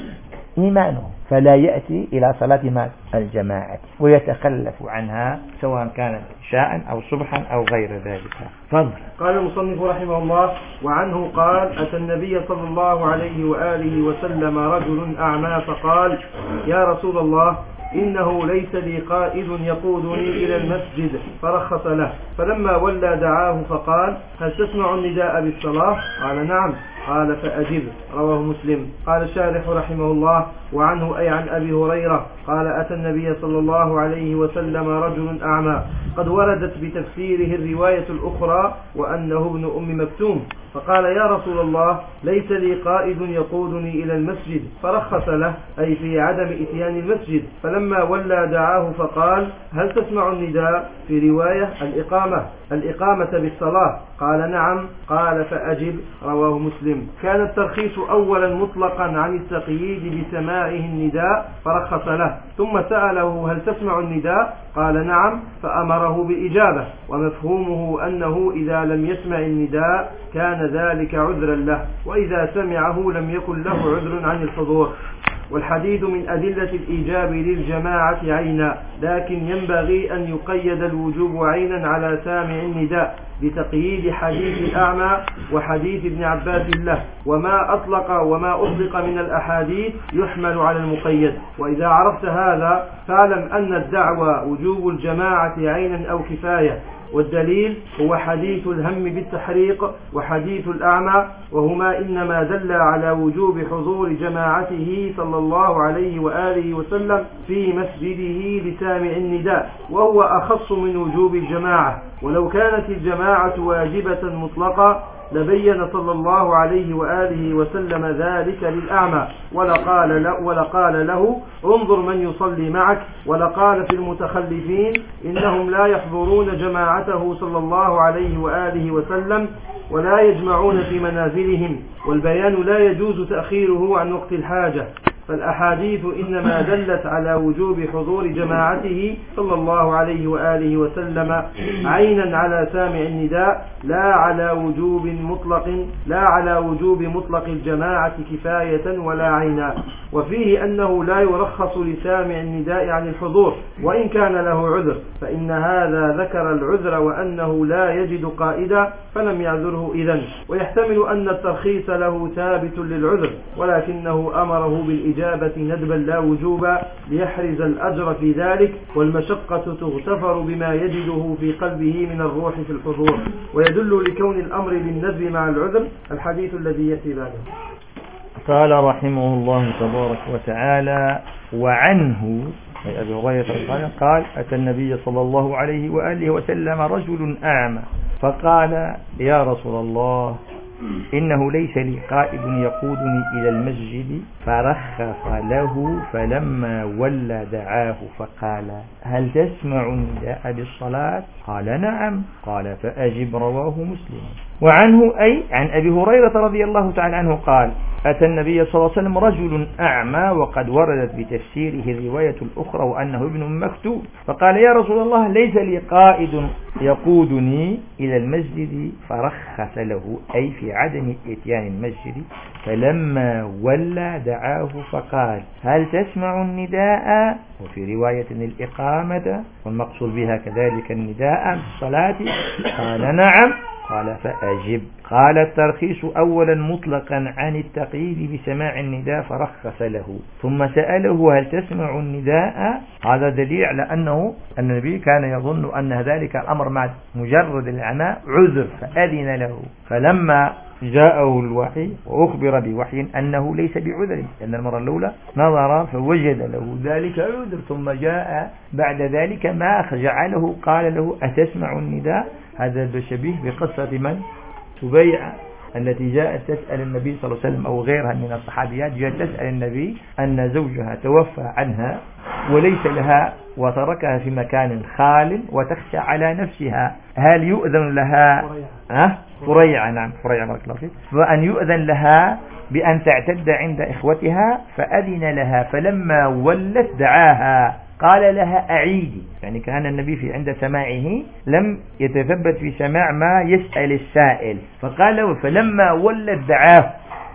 إيمانه فلا يأتي إلى صلاة مال الجماعة ويتخلف عنها، سواء كانت عشاء أو صبحا أو غير ذلك. فضل. قال المصنف رحمه الله: وعنه قال: أتى النبي صلى الله عليه وآله وسلم رجل أعمى فقال: يا رسول الله، إنه ليس لي قائد يقودني إلى المسجد، فرخص له. فلما ولى دعاه فقال: هل تسمع النداء بالصلاة؟ قال: نعم. قال: فأجب. رواه مسلم. قال الشارح رحمه الله: وعنه أي عن أبي هريرة قال: أتى النبي صلى الله عليه وسلم رجل أعمى، قد وردت بتفسيره الرواية الأخرى وأنه ابن أم مكتوم، فقال: يا رسول الله، ليس لي قائد يقودني إلى المسجد، فرخص له، أي في عدم إتيان المسجد. فلما ولى دعاه فقال: هل تسمع النداء؟ في رواية الإقامة الإقامة بالصلاة. قال: نعم. قال: فأجب. رواه مسلم. كان الترخيص أولا مطلقا عن التقييد بسماعه النداء، فرخص له، ثم سأله: هل تسمع النداء؟ قال: نعم. فأمره بإجابة، ومفهومه أنه إذا لم يسمع النداء كان ذلك عذرا له، وإذا سمعه لم يكن له عذر عن الحضور. والحديث من أدلة الإيجاب للجماعة عينا، لكن ينبغي أن يقيد الوجوب عينا على سامع النداء بتقييد حديث الأعمى وحديث ابن عباس له، وما أطلق وما أطلق من الأحاديث يحمل على المقيد. وإذا عرفت هذا فاعلم أن الدعوة وجوب الجماعة عينا أو كفاية، والدليل هو حديث الهم بالتحريق وحديث الأعمى، وهما إنما دل على وجوب حضور جماعته صلى الله عليه وآله وسلم في مسجده لسامع النداء، وهو أخص من وجوب الجماعة. ولو كانت الجماعة واجبة مطلقة لبين صلى الله عليه وآله وسلم ذلك للأعمى، ولقال له, ولقال له: انظر من يصلي معك، ولقال في المتخلفين: إنهم لا يحضرون جماعته صلى الله عليه وآله وسلم ولا يجمعون في منازلهم، والبيان لا يجوز تأخيره عن وقت الحاجة. فالأحاديث إنما دلت على وجوب حضور جماعته صلى الله عليه وآله وسلم عينا على سامع النداء، لا على وجوب مطلق لا على وجوب مطلق الجماعة كفاية ولا عينا. وفيه أنه لا يرخص لسامع النداء عن الحضور وإن كان له عذر، فإن هذا ذكر العذر وأنه لا يجد قائدا فلم يعذره إذن. ويحتمل أن الترخيص له ثابت للعذر، ولكنه أمره بالإجابة ندبا لا وجوبا ليحرز الأجر في ذلك، والمشقة تغتفر بما يجده في قلبه من الروح في الحضور. ويدل لكون الأمر بالندب مع العذر الحديث الذي يأتي بعده. قال رحمه الله تبارك وتعالى: وعنه أي أبي هريرة قال: أتى النبي صلى الله عليه وآله وسلم رجل أعمى فقال: يا رسول الله، إنه ليس لي قائد يقودني إلى المسجد، فرخص له، فلما ولى دعاه فقال هل تسمع النداء بالصلاة؟ قال نعم. قال فأجب. رواه مسلم. وعنه أي عن أبي هريرة رضي الله تعالى عنه قال أتى النبي صلى الله عليه وسلم رجل أعمى، وقد وردت بتفسيره الرواية الأخرى وأنه ابن مكتوب، فقال يا رسول الله ليس لي قائد يقودني إلى المسجد، فرخص له أي في عدم إتيان المسجد، فلما ولى دعاه فقال هل تسمع النداء؟ وفي رواية الإقامة، والمقصود بها كذلك النداء بالصلاة. قال نعم. قال فأجب. قال الترخيص أولا مطلقا عن التقييد بسماع النداء، فرخص له، ثم سأله هل تسمع النداء؟ هذا دليل على أنه النبي كان يظن أن ذلك الأمر مع مجرد العمى عذر، فأذن له. فلما جاءه الوحي وأخبر بوحي أنه ليس بعذر، لأن المرة الأولى نظر فوجد له ذلك عذر، ثم جاء بعد ذلك ما جعله قال له أتسمع النداء. هذا شبيه بقصة من؟ سبيع التي جاءت تسأل النبي صلى الله عليه وسلم أو غيرها من الصحابيات، جاءت تسأل النبي أن زوجها توفى عنها وليس لها وتركها في مكان خال وتخشى على نفسها، هل يؤذن لها؟ أه؟ فريعة. نعم فريعة بارك الله فيك. فأن يؤذن لها بأن تعتد عند إخوتها، فأذن لها، فلما ولت دعاها قال لها أعيدي. يعني كان النبي في عند سماعه لم يتثبت في سماع ما يسأل السائل، فقال له فلما ولت دعاه،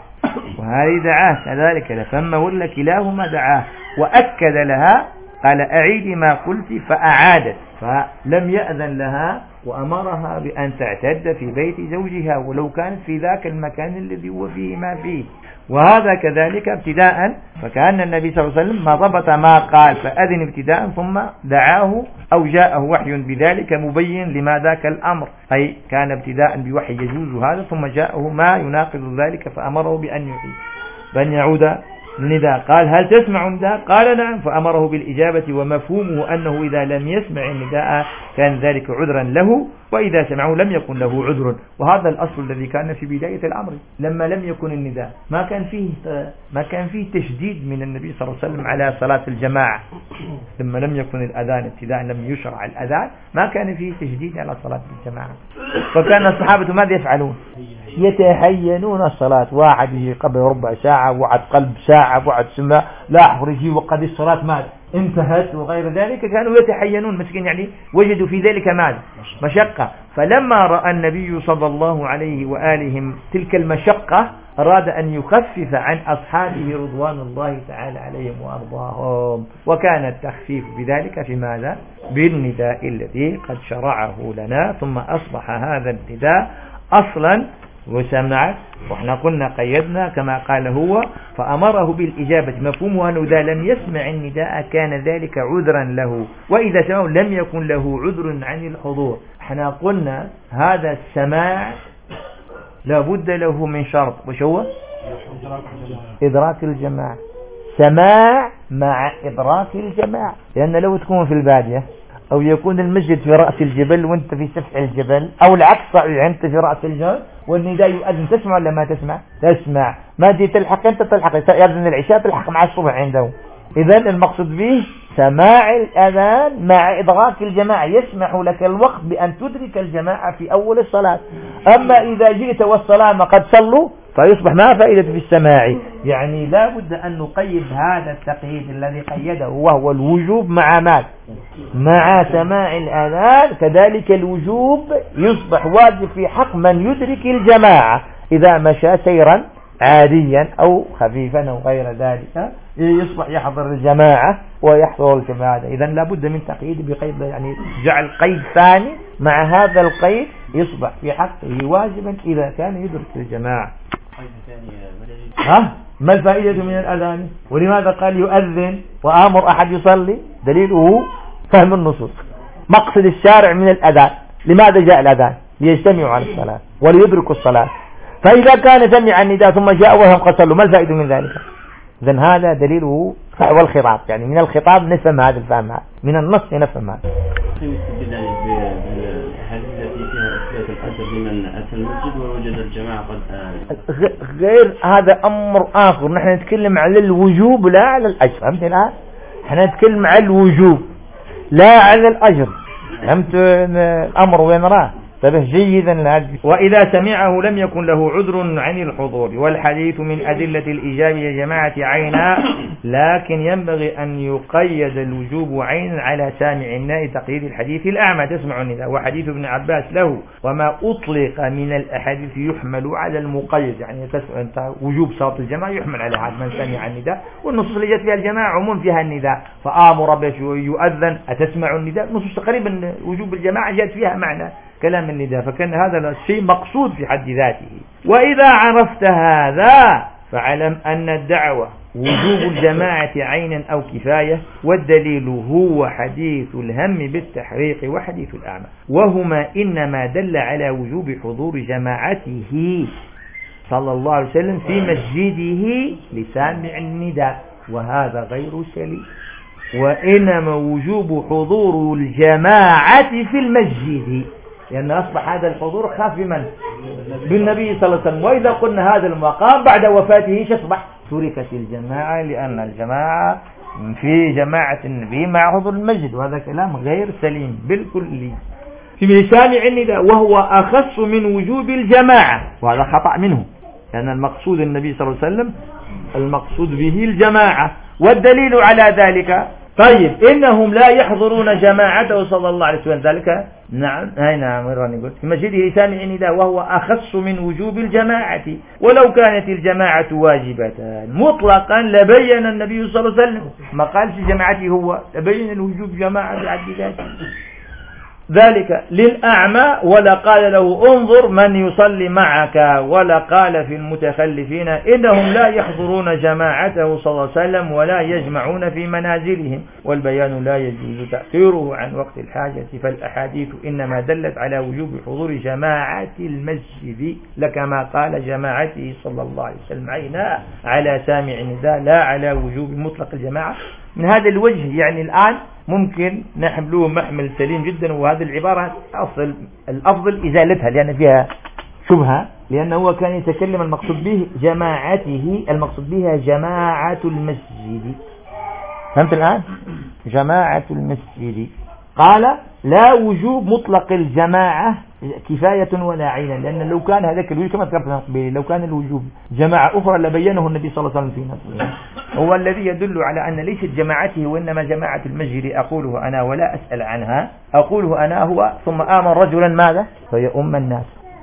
وهذه دعاه كذلك، فلما ولى كلاهما دعاه وأكد لها، قال أعيدي ما قلت، فأعادت، فلم يأذن لها وأمرها بأن تعتد في بيت زوجها ولو كانت في ذاك المكان الذي هو فيه ما فيه. وهذا كذلك ابتداء، فكان النبي صلى الله عليه وسلم ما ضبط ما قال فأذن ابتداء، ثم دعاه أو جاءه وحي بذلك مبين لما ذاك الأمر، أي كان ابتداء بوحي يجوز هذا، ثم جاءه ما يناقض ذلك فأمره بأن يعيد بأن يعود النداء. قال هل تسمع النداء؟ قال نعم، فأمره بالإجابة، ومفهومه أنه إذا لم يسمع النداء كان ذلك عذرا له، وإذا سمعه لم يكن له عذر. وهذا الأصل الذي كان في بداية الأمر لما لم يكن النداء، ما كان فيه ما كان فيه تشديد من النبي صلى الله عليه وسلم على صلاة الجماعة. لما لم يكن الأذان ابتداء، لم يشرع الأذان، ما كان فيه تشديد على صلاة الجماعة. فكان الصحابة ماذا يفعلون؟ يتحينون الصلاة، واحد يجي قبل ربع ساعة، وعد قلب ساعة، وعد سماء، لا يجي وقد الصلاة ماذا انتهت وغير ذلك، كانوا يتحينون مسكين، يعني وجدوا في ذلك ماذا مشقة. فلما رأى النبي صلى الله عليه وآله تلك المشقة أراد أن يخفف عن أصحابه رضوان الله تعالى عليهم وأرضاهم، وكان التخفيف بذلك في ماذا؟ بالنداء الذي قد شرعه لنا، ثم أصبح هذا النداء أصلا وسمعت، وإحنا قلنا قيدنا كما قال هو، فأمره بالإجابة، مفهومه أنه إذا لم يسمع النداء كان ذلك عذرا له، وإذا سمعه لم يكن له عذر عن الحضور. إحنا قلنا هذا السماع لابد له من شرط، وش هو؟ إدراك الجماعة. سماع مع إدراك الجماعة، لأن لو تكون في البادية أو يكون المسجد في رأس الجبل وانت في سفح الجبل، أو العكس صحيح، انت في رأس الجبل والنداء يؤذن، تسمع ولا ما تسمع؟ تسمع. ما دي تلحق انت تلحق يأذن العشاء تلحق مع الصبح عنده. إذن المقصود به سماع الأذان مع إدراك الجماعة، يسمح لك الوقت بأن تدرك الجماعة في أول الصلاة. أما إذا جئت والصلاة قد صلوا فيصبح ما فائدة في السماع. يعني لا بد أن نقيد هذا التقييد الذي قيده، وهو الوجوب مع ماذا؟ مع سماع الأذان. كذلك الوجوب يصبح واجب في حق من يدرك الجماعة إذا مشى سيرا عاديا أو خفيفا أو غير ذلك، يصبح يحضر الجماعة ويحضر الجماعة. إذا لابد من تقييد بقيد، يعني جعل قيد ثاني مع هذا القيد يصبح في حقه واجبا إذا كان يدرك الجماعة. ها ما الفائدة من الأذان؟ ولماذا قال يؤذن وآمر أحد يصلي؟ دليله فهم النصوص. مقصد الشارع من الأذان، لماذا جاء الأذان؟ ليجتمعوا على الصلاة وليدركوا الصلاة. فإذا كان سمع النداء ثم جاء وهم قد صلوا، ما الفائدة من ذلك؟ إذن هذا دليله فهو الخطاب، يعني من الخطاب نفهم هذا الفهم، من النص نفهم هذا. التي فيها إثبات القدر لمن أتى المسجد ووجد الجماعة قد غير هذا أمر آخر. نحن نتكلم على الوجوب لا على الأجر. فهمت الآن؟ نحن نتكلم على الوجوب لا على الأجر. فهمت الأمر وين راه؟ انتبه جيدا. وإذا سمعه لم يكن له عذر عن الحضور. والحديث من أدلة الإيجاب يا جماعة عينا، لكن ينبغي أن يقيد الوجوب عينا على سامع الناء تقييد الحديث الأعمى تسمع النداء. وحديث ابن عباس له وما أطلق من الأحاديث يحمل على المقيد، يعني أنت وجوب صلاة الجماعة يحمل على هذا من سمع النداء. والنصوص اللي جت فيها الجماعة عموم فيها النداء، فآمر بش يؤذن أتسمع النداء. نصوص تقريبا وجوب الجماعة جت فيها معنى كلام النداء، فكان هذا الشيء مقصود في حد ذاته. وإذا عرفت هذا فاعلم أن الدعوة وجوب الجماعة عينا أو كفاية، والدليل هو حديث الهم بالتحريق وحديث الأعمى، وهما إنما دل على وجوب حضور جماعته صلى الله عليه وسلم في مسجده لسامع النداء، وهذا غير سليم. وإنما وجوب حضور الجماعة في المسجد، لأن أصبح هذا الحضور خاص بمن؟ بالنبي صلى الله عليه وسلم. وإذا قلنا هذا المقام بعد وفاته شصبح تركت الجماعة، لأن الجماعة في جماعة النبي مع حضور المسجد، وهذا كلام غير سليم بالكل. في سامع النداء وهو أخص من وجوب الجماعة، وهذا خطأ منه، لأن المقصود النبي صلى الله عليه وسلم المقصود به الجماعة. والدليل على ذلك طيب إنهم لا يحضرون جماعته صلى الله عليه وسلم، ذلك نعم هاي نعم يقول في مسجده سامع النداء وهو أخص من وجوب الجماعة. ولو كانت الجماعة واجبة مطلقا لبين النبي صلى الله عليه وسلم، ما قالش جماعته هو، لبين الوجوب جماعة بعد ذلك ذلك للأعمى، ولا قال له انظر من يصلي معك، ولا قال في المتخلفين إنهم لا يحضرون جماعته صلى الله عليه وسلم ولا يجمعون في منازلهم، والبيان لا يجوز تأخيره عن وقت الحاجة. فالأحاديث إنما دلت على وجوب حضور جماعة المسجد لكما قال جماعته صلى الله عليه وسلم عينا على سامع النداء لا على وجوب مطلق الجماعة. من هذا الوجه يعني الآن ممكن نحمله محمل سليم جدا، وهذه العبارة أصل الأفضل إزالتها لأن فيها شبهة، لأنه هو كان يتكلم المقصود به جماعته، المقصود بها جماعة المسجد. فهمت الآن؟ جماعة المسجد. قال لا وجوب مطلق الجماعة كفاية ولا عينا، لأن لو كان هذاك الوجوب كما ذكرت لو كان الوجوب جماعة أخرى لبينه النبي صلى الله عليه وسلم في نفسه، هو الذي يدل على أن ليست جماعته وإنما جماعة المسجد. أقوله أنا ولا أسأل عنها، أقوله أنا هو ثم آمر رجلا ماذا فيؤم الناس.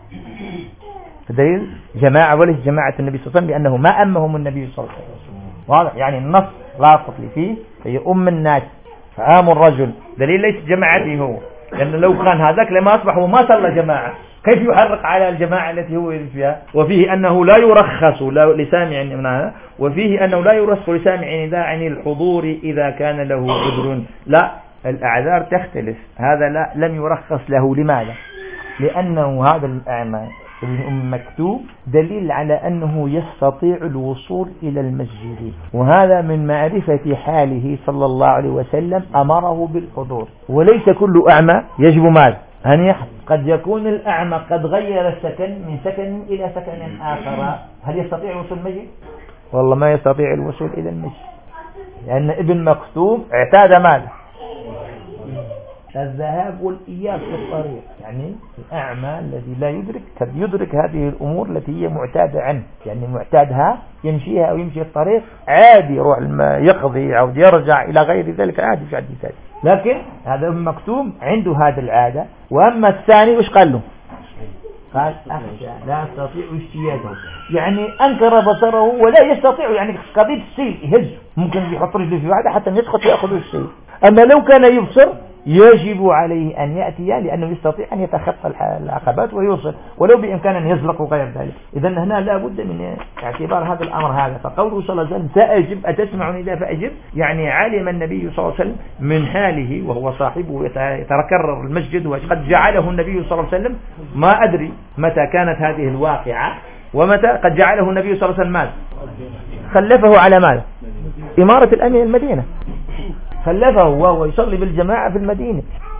فدليل جماعة وليس جماعة النبي صلى الله عليه وسلم، لأنه ما أمهم النبي صلى الله عليه وسلم. واضح يعني النص لاصق لي فيه فيؤم الناس فآمر الرجل، دليل ليس جماعته هو، لأن لو كان هذاك لما أصبح وما صلى جماعة كيف يحرق على الجماعة التي هو يريد فيها. وفيه أنه لا يرخص لسامع نداء، وفيه أنه لا يرخص لسامع نداء عن الحضور إذا كان له عذر. لا، الأعذار تختلف، هذا لا لم يرخص له. لماذا؟ لأنه هذا الأعمى ابن أم مكتوم دليل على أنه يستطيع الوصول إلى المسجد، وهذا من معرفة حاله صلى الله عليه وسلم أمره بالحضور. وليس كل أعمى يجب ماذا أن يحضر، قد يكون الأعمى قد غير السكن من سكن إلى سكن آخر، هل يستطيع الوصول المسجد؟ والله ما يستطيع الوصول إلى المسجد، لأن ابن مكتوم اعتاد ماذا الذهاب والإياب في الطريق. يعني الأعمى الذي لا يدرك قد يدرك هذه الأمور التي هي معتادة عنه، يعني معتادها يمشيها أو يمشي الطريق عادي، يروح يقضي أو يرجع إلى غير ذلك عادي في عادي ذلك. لكن هذا ابن مكتوم عنده هذا العادة. وأما الثاني وش قال له؟ قال أخشى لا أستطيع اجتياده، يعني أنكر بصره ولا يستطيع، يعني قضية السيل يهز ممكن يحط رجله في واحدة حتى يسقط ويأخذ السيل. أما لو كان يبصر يجب عليه أن يأتي، لأنه يستطيع أن يتخطى العقبات ويوصل ولو بإمكانه أن يزلق وغير ذلك. إذن هنا لا بد من اعتبار هذا الأمر هذا. فقوله صلى الله عليه وسلم سأجب أتسمع نداء فأجب، يعني علم النبي صلى الله عليه وسلم من حاله وهو صاحبه يتكرر المسجد وقد جعله النبي صلى الله عليه وسلم، ما أدري متى كانت هذه الواقعة ومتى قد جعله النبي صلى الله عليه وسلم ماذا خلفه على ماذا إمارة الأمين المدينة، خلفه وهو يصلي بالجماعة في المدينة.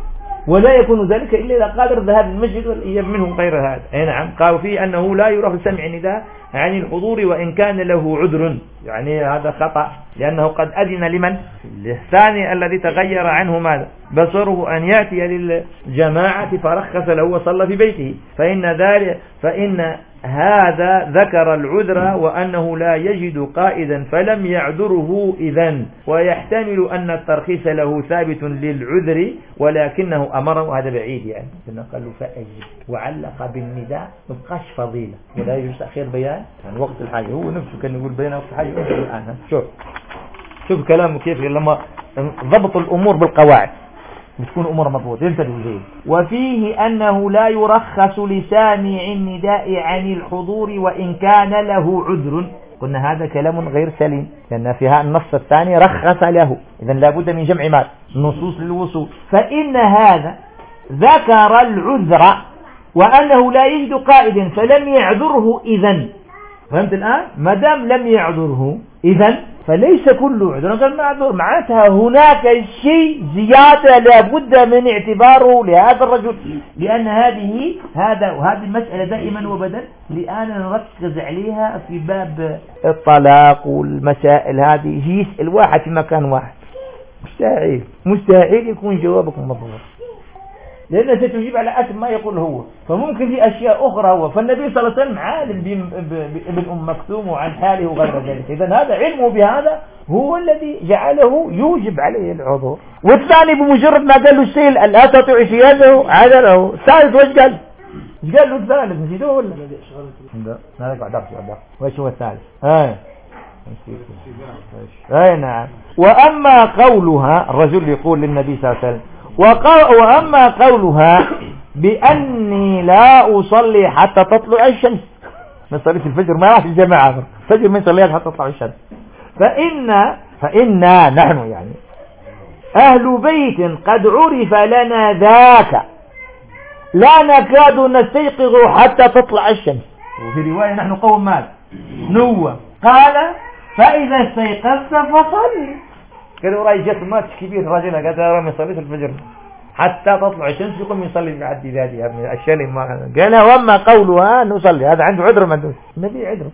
ولا يكون ذلك إلا إذا قادر الذهاب للمسجد والإياب منه غير هذا. أي نعم. قالوا فيه أنه لا يرى في سمع النداء عن الحضور وإن كان له عذر، يعني هذا خطأ، لأنه قد أذن لمن؟ الثاني الذي تغير عنه ماذا؟ بصره أن يأتي للجماعة فرخص له وصلى في بيته، فإن ذلك فإن هذا ذكر العذر وأنه لا يجد قائدا فلم يعذره إذن، ويحتمل أن الترخيص له ثابت للعذر ولكنه أمره، هذا بعيد يعني قال له فأجب، وعلق بالنداء مبقاش فضيلة ولا يجوز تأخير بيان عن وقت الحاجة. هو نفسه كان يقول بيان وقت الحاجة الآن. شوف شوف كلامه كيف لما ضبط الأمور بالقواعد بتكون أمور مضبوطة يلتزم به. وفيه أنه لا يرخص لسامع النداء عن الحضور وإن كان له عذر. قلنا هذا كلام غير سليم، لأن فيها النص الثاني رخص له، إذن لابد من جمع مال نصوص للوصول. فإن هذا ذكر العذر وأنه لا يجد قائدا فلم يعذره إذن. فهمت الآن؟ ما دام لم يعذره إذن فليس كل عذر غير معذور، معناتها هناك شيء زيادة لابد من اعتباره لهذا الرجل، لأن هذه هذا وهذه المسألة دائما وبدا لأن نركز عليها في باب الطلاق والمسائل هذه. يسأل واحد في مكان واحد مستحيل مستحيل يكون جوابك مضبوط، لأنه ستجيب على أسم ما يقول هو، فممكن في أشياء أخرى هو. فالنبي صلى الله عليه وسلم عالم بابن أم مكتوم وعن حاله وغير ذلك، إذن هذا علمه بهذا هو الذي جعله يوجب عليه العذر. والثاني بمجرد ما قال له السيل لا تطيع سياده عذره. الثالث وش قال؟ ايش قال له الثالث؟ نسيته ولا؟ لا هذا قاعد أرجع ده. وش هو الثالث؟ آه أي نعم. وأما قولها الرجل يقول للنبي صلى الله عليه وسلم وأما قولها بأني لا أصلي حتى تطلع الشمس، ما صليت الفجر ما راح الجماعة الفجر ما صليت حتى تطلع الشمس، فإن فإنا نحن يعني أهل بيت قد عرف لنا ذاك لا نكاد نستيقظ حتى تطلع الشمس. وفي رواية نحن قوم مال نوة. قال فإذا استيقظت فصلي. قالوا رأي جت ماتش كبير رجل قال ترى ما يصليش الفجر حتى تطلع الشمس يقوم يصلي بعد ذاتي يا ابن الاشياء ما قال. واما قولها نصلي هذا عنده عذر ما عندوش. النبي عذر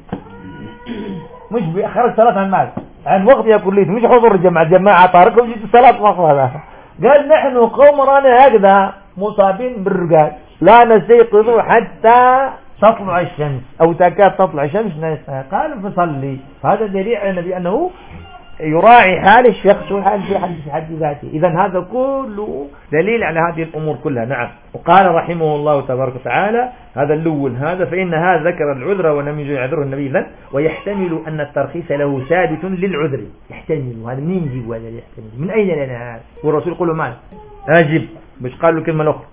مش بيخرج صلاه عن مال عن وقت يقول لي مش حضور الجماعه جماعه طارق وجيت الصلاه وقت هذا. قال نحن قوم رانا هكذا مصابين بالرقاد لا نستيقظ حتى تطلع الشمس او تكاد تطلع الشمس. قال فصلي. هذا دليل على النبي انه يراعي حال الشخص وحال في حد في حد ذاته. إذا هذا كله دليل على هذه الأمور كلها. نعم. وقال رحمه الله تبارك وتعالى هذا اللون هذا فإن هذا ذكر العذر ولم يجد يعذره النبي ذن ويحتمل أن الترخيص له ثابت للعذر. يحتمل هذا منين يجيب هذا يحتمل من أين لنا هذا؟ والرسول يقول له مال أجب مش قال له كلمة أخرى.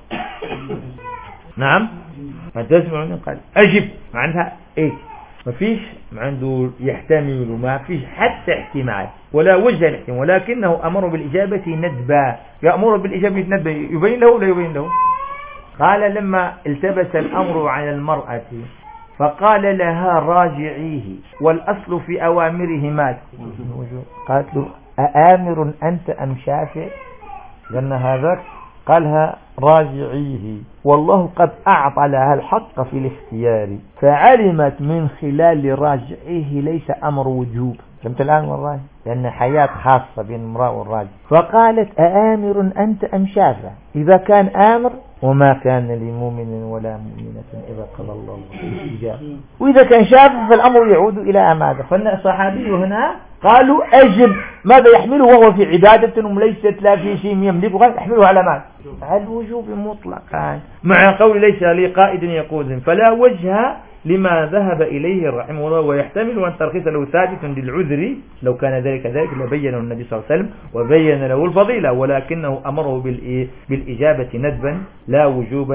نعم ما تسمعون قال أجب معناها إيه ما فيش عنده يحتمل ما فيش حتى احتمال ولا وجه الاحتمال ولكنه أمر بالإجابة ندبا. يأمر بالإجابة ندبا يبين له ولا يبين له. قال لما التبس الأمر على المرأة فقال لها راجعيه والأصل في أوامره مات. قالت له أآمر أنت أم شافع؟ لأن هذاك قالها راجعيه والله قد أعطى لها الحق في الاختيار فعلمت من خلال راجعيه ليس أمر وجوب. فهمت الآن والله لأن حياة خاصة بين المرأة والراجل. فقالت أآمر أنت أم شافع؟ إذا كان آمر وما كان لمؤمن ولا مؤمنة إذا قضى الله بالإجابة وإذا كان شافع فالأمر يعود إلى ماذا؟ فالصحابي هنا قالوا أجب ماذا يحمله وهو في عبادة وليست لا في شيء يملكه يحمله على ماذا؟ على الوجوب مطلقا مع قول ليس لي قائد يقود فلا وجه لما ذهب إليه رحمه الله ويحتمل أن ترخيص له ثابت للعذر لو كان ذلك ذلك لبينه النبي صلى الله عليه وسلم وبين له الفضيلة ولكنه أمره بالإجابة ندبا لا وجوبا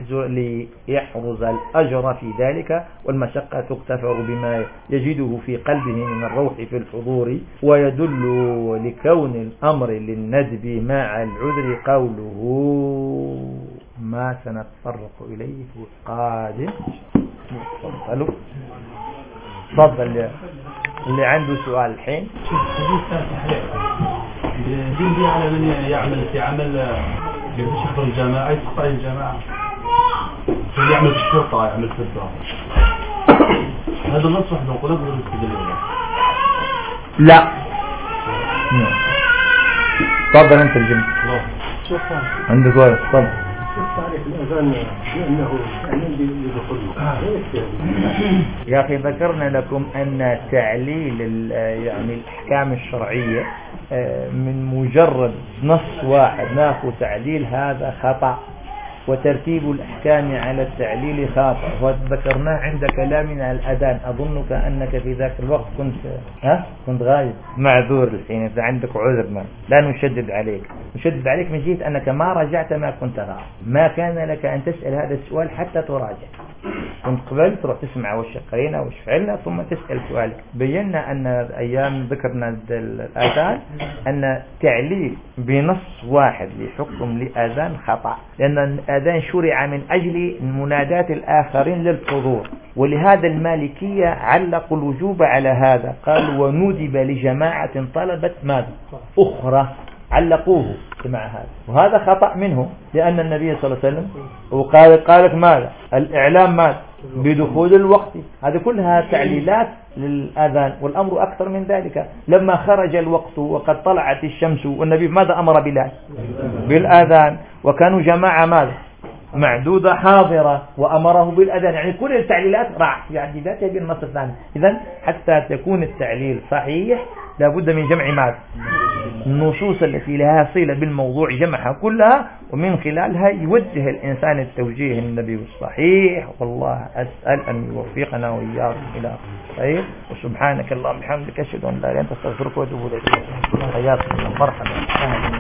ليحرز الأجر في ذلك والمشقة تكتفر بما يجده في قلبه من الروح في الحضور. ويدل لكون الأمر للندب مع العذر قوله ما سنتطرق إليه في القادم. تفضلوا تفضل اللي عنده سؤال الحين. دين على من يعمل في عمل قديش يحضر الجامعة أي تقطع الجامعة اللي يعمل في الشرطة يعمل في الدار هذا النص وحده وقلب غير استدلال لا تفضل انت الجمع عندك وقت تفضل يا أخي ذكرنا لكم أن تعليل يعني الأحكام الشرعية من مجرد نص واحد ناخذ تعليل هذا خطأ، وترتيب الأحكام على التعليل خاطئ، وذكرناه عند كلامنا الأذان. أظنك أنك في ذاك الوقت كنت ها كنت غايب معذور الحين، إذا عندك عذر ما لا نشدد عليك، نشدد عليك من جهة أنك ما رجعت ما كنت غايب، ما كان لك أن تسأل هذا السؤال حتى تراجع. كنت قبل تروح تسمع وش قرينا وش فعلنا ثم تسأل سؤالك. بينا أن أيام ذكرنا الأذان أن تعليل بنص واحد لحكم لأذان خطأ، لأن الأذان شرع من أجل منادات الآخرين للحضور، ولهذا المالكية علقوا الوجوب على هذا، قال وندب لجماعة طلبت ماذا أخرى، علقوه مع هذا، وهذا خطأ منه، لأن النبي صلى الله عليه وسلم وقال قالك ماذا الإعلام ماذا بدخول الوقت. هذه كلها تعليلات للأذان، والأمر أكثر من ذلك. لما خرج الوقت وقد طلعت الشمس والنبي ماذا أمر بلال بالأذان، وكانوا جماعة ماذا معدودة حاضرة وأمره بالأذان، يعني كل التعليلات راح يعني لا تبي النص الثاني. إذن حتى تكون التعليل صحيح لابد من جمع ماذا النصوص التي لها صلة بالموضوع، جمعها كلها ومن خلالها يوجه الإنسان التوجيه النبي الصحيح. والله أسأل أن يوفقنا وإياكم إلى خير، وسبحانك اللهم وبحمدك أشهد أن لا إله إلا أنت أستغفرك وأتوب إليك. حياكم الله، مرحبا.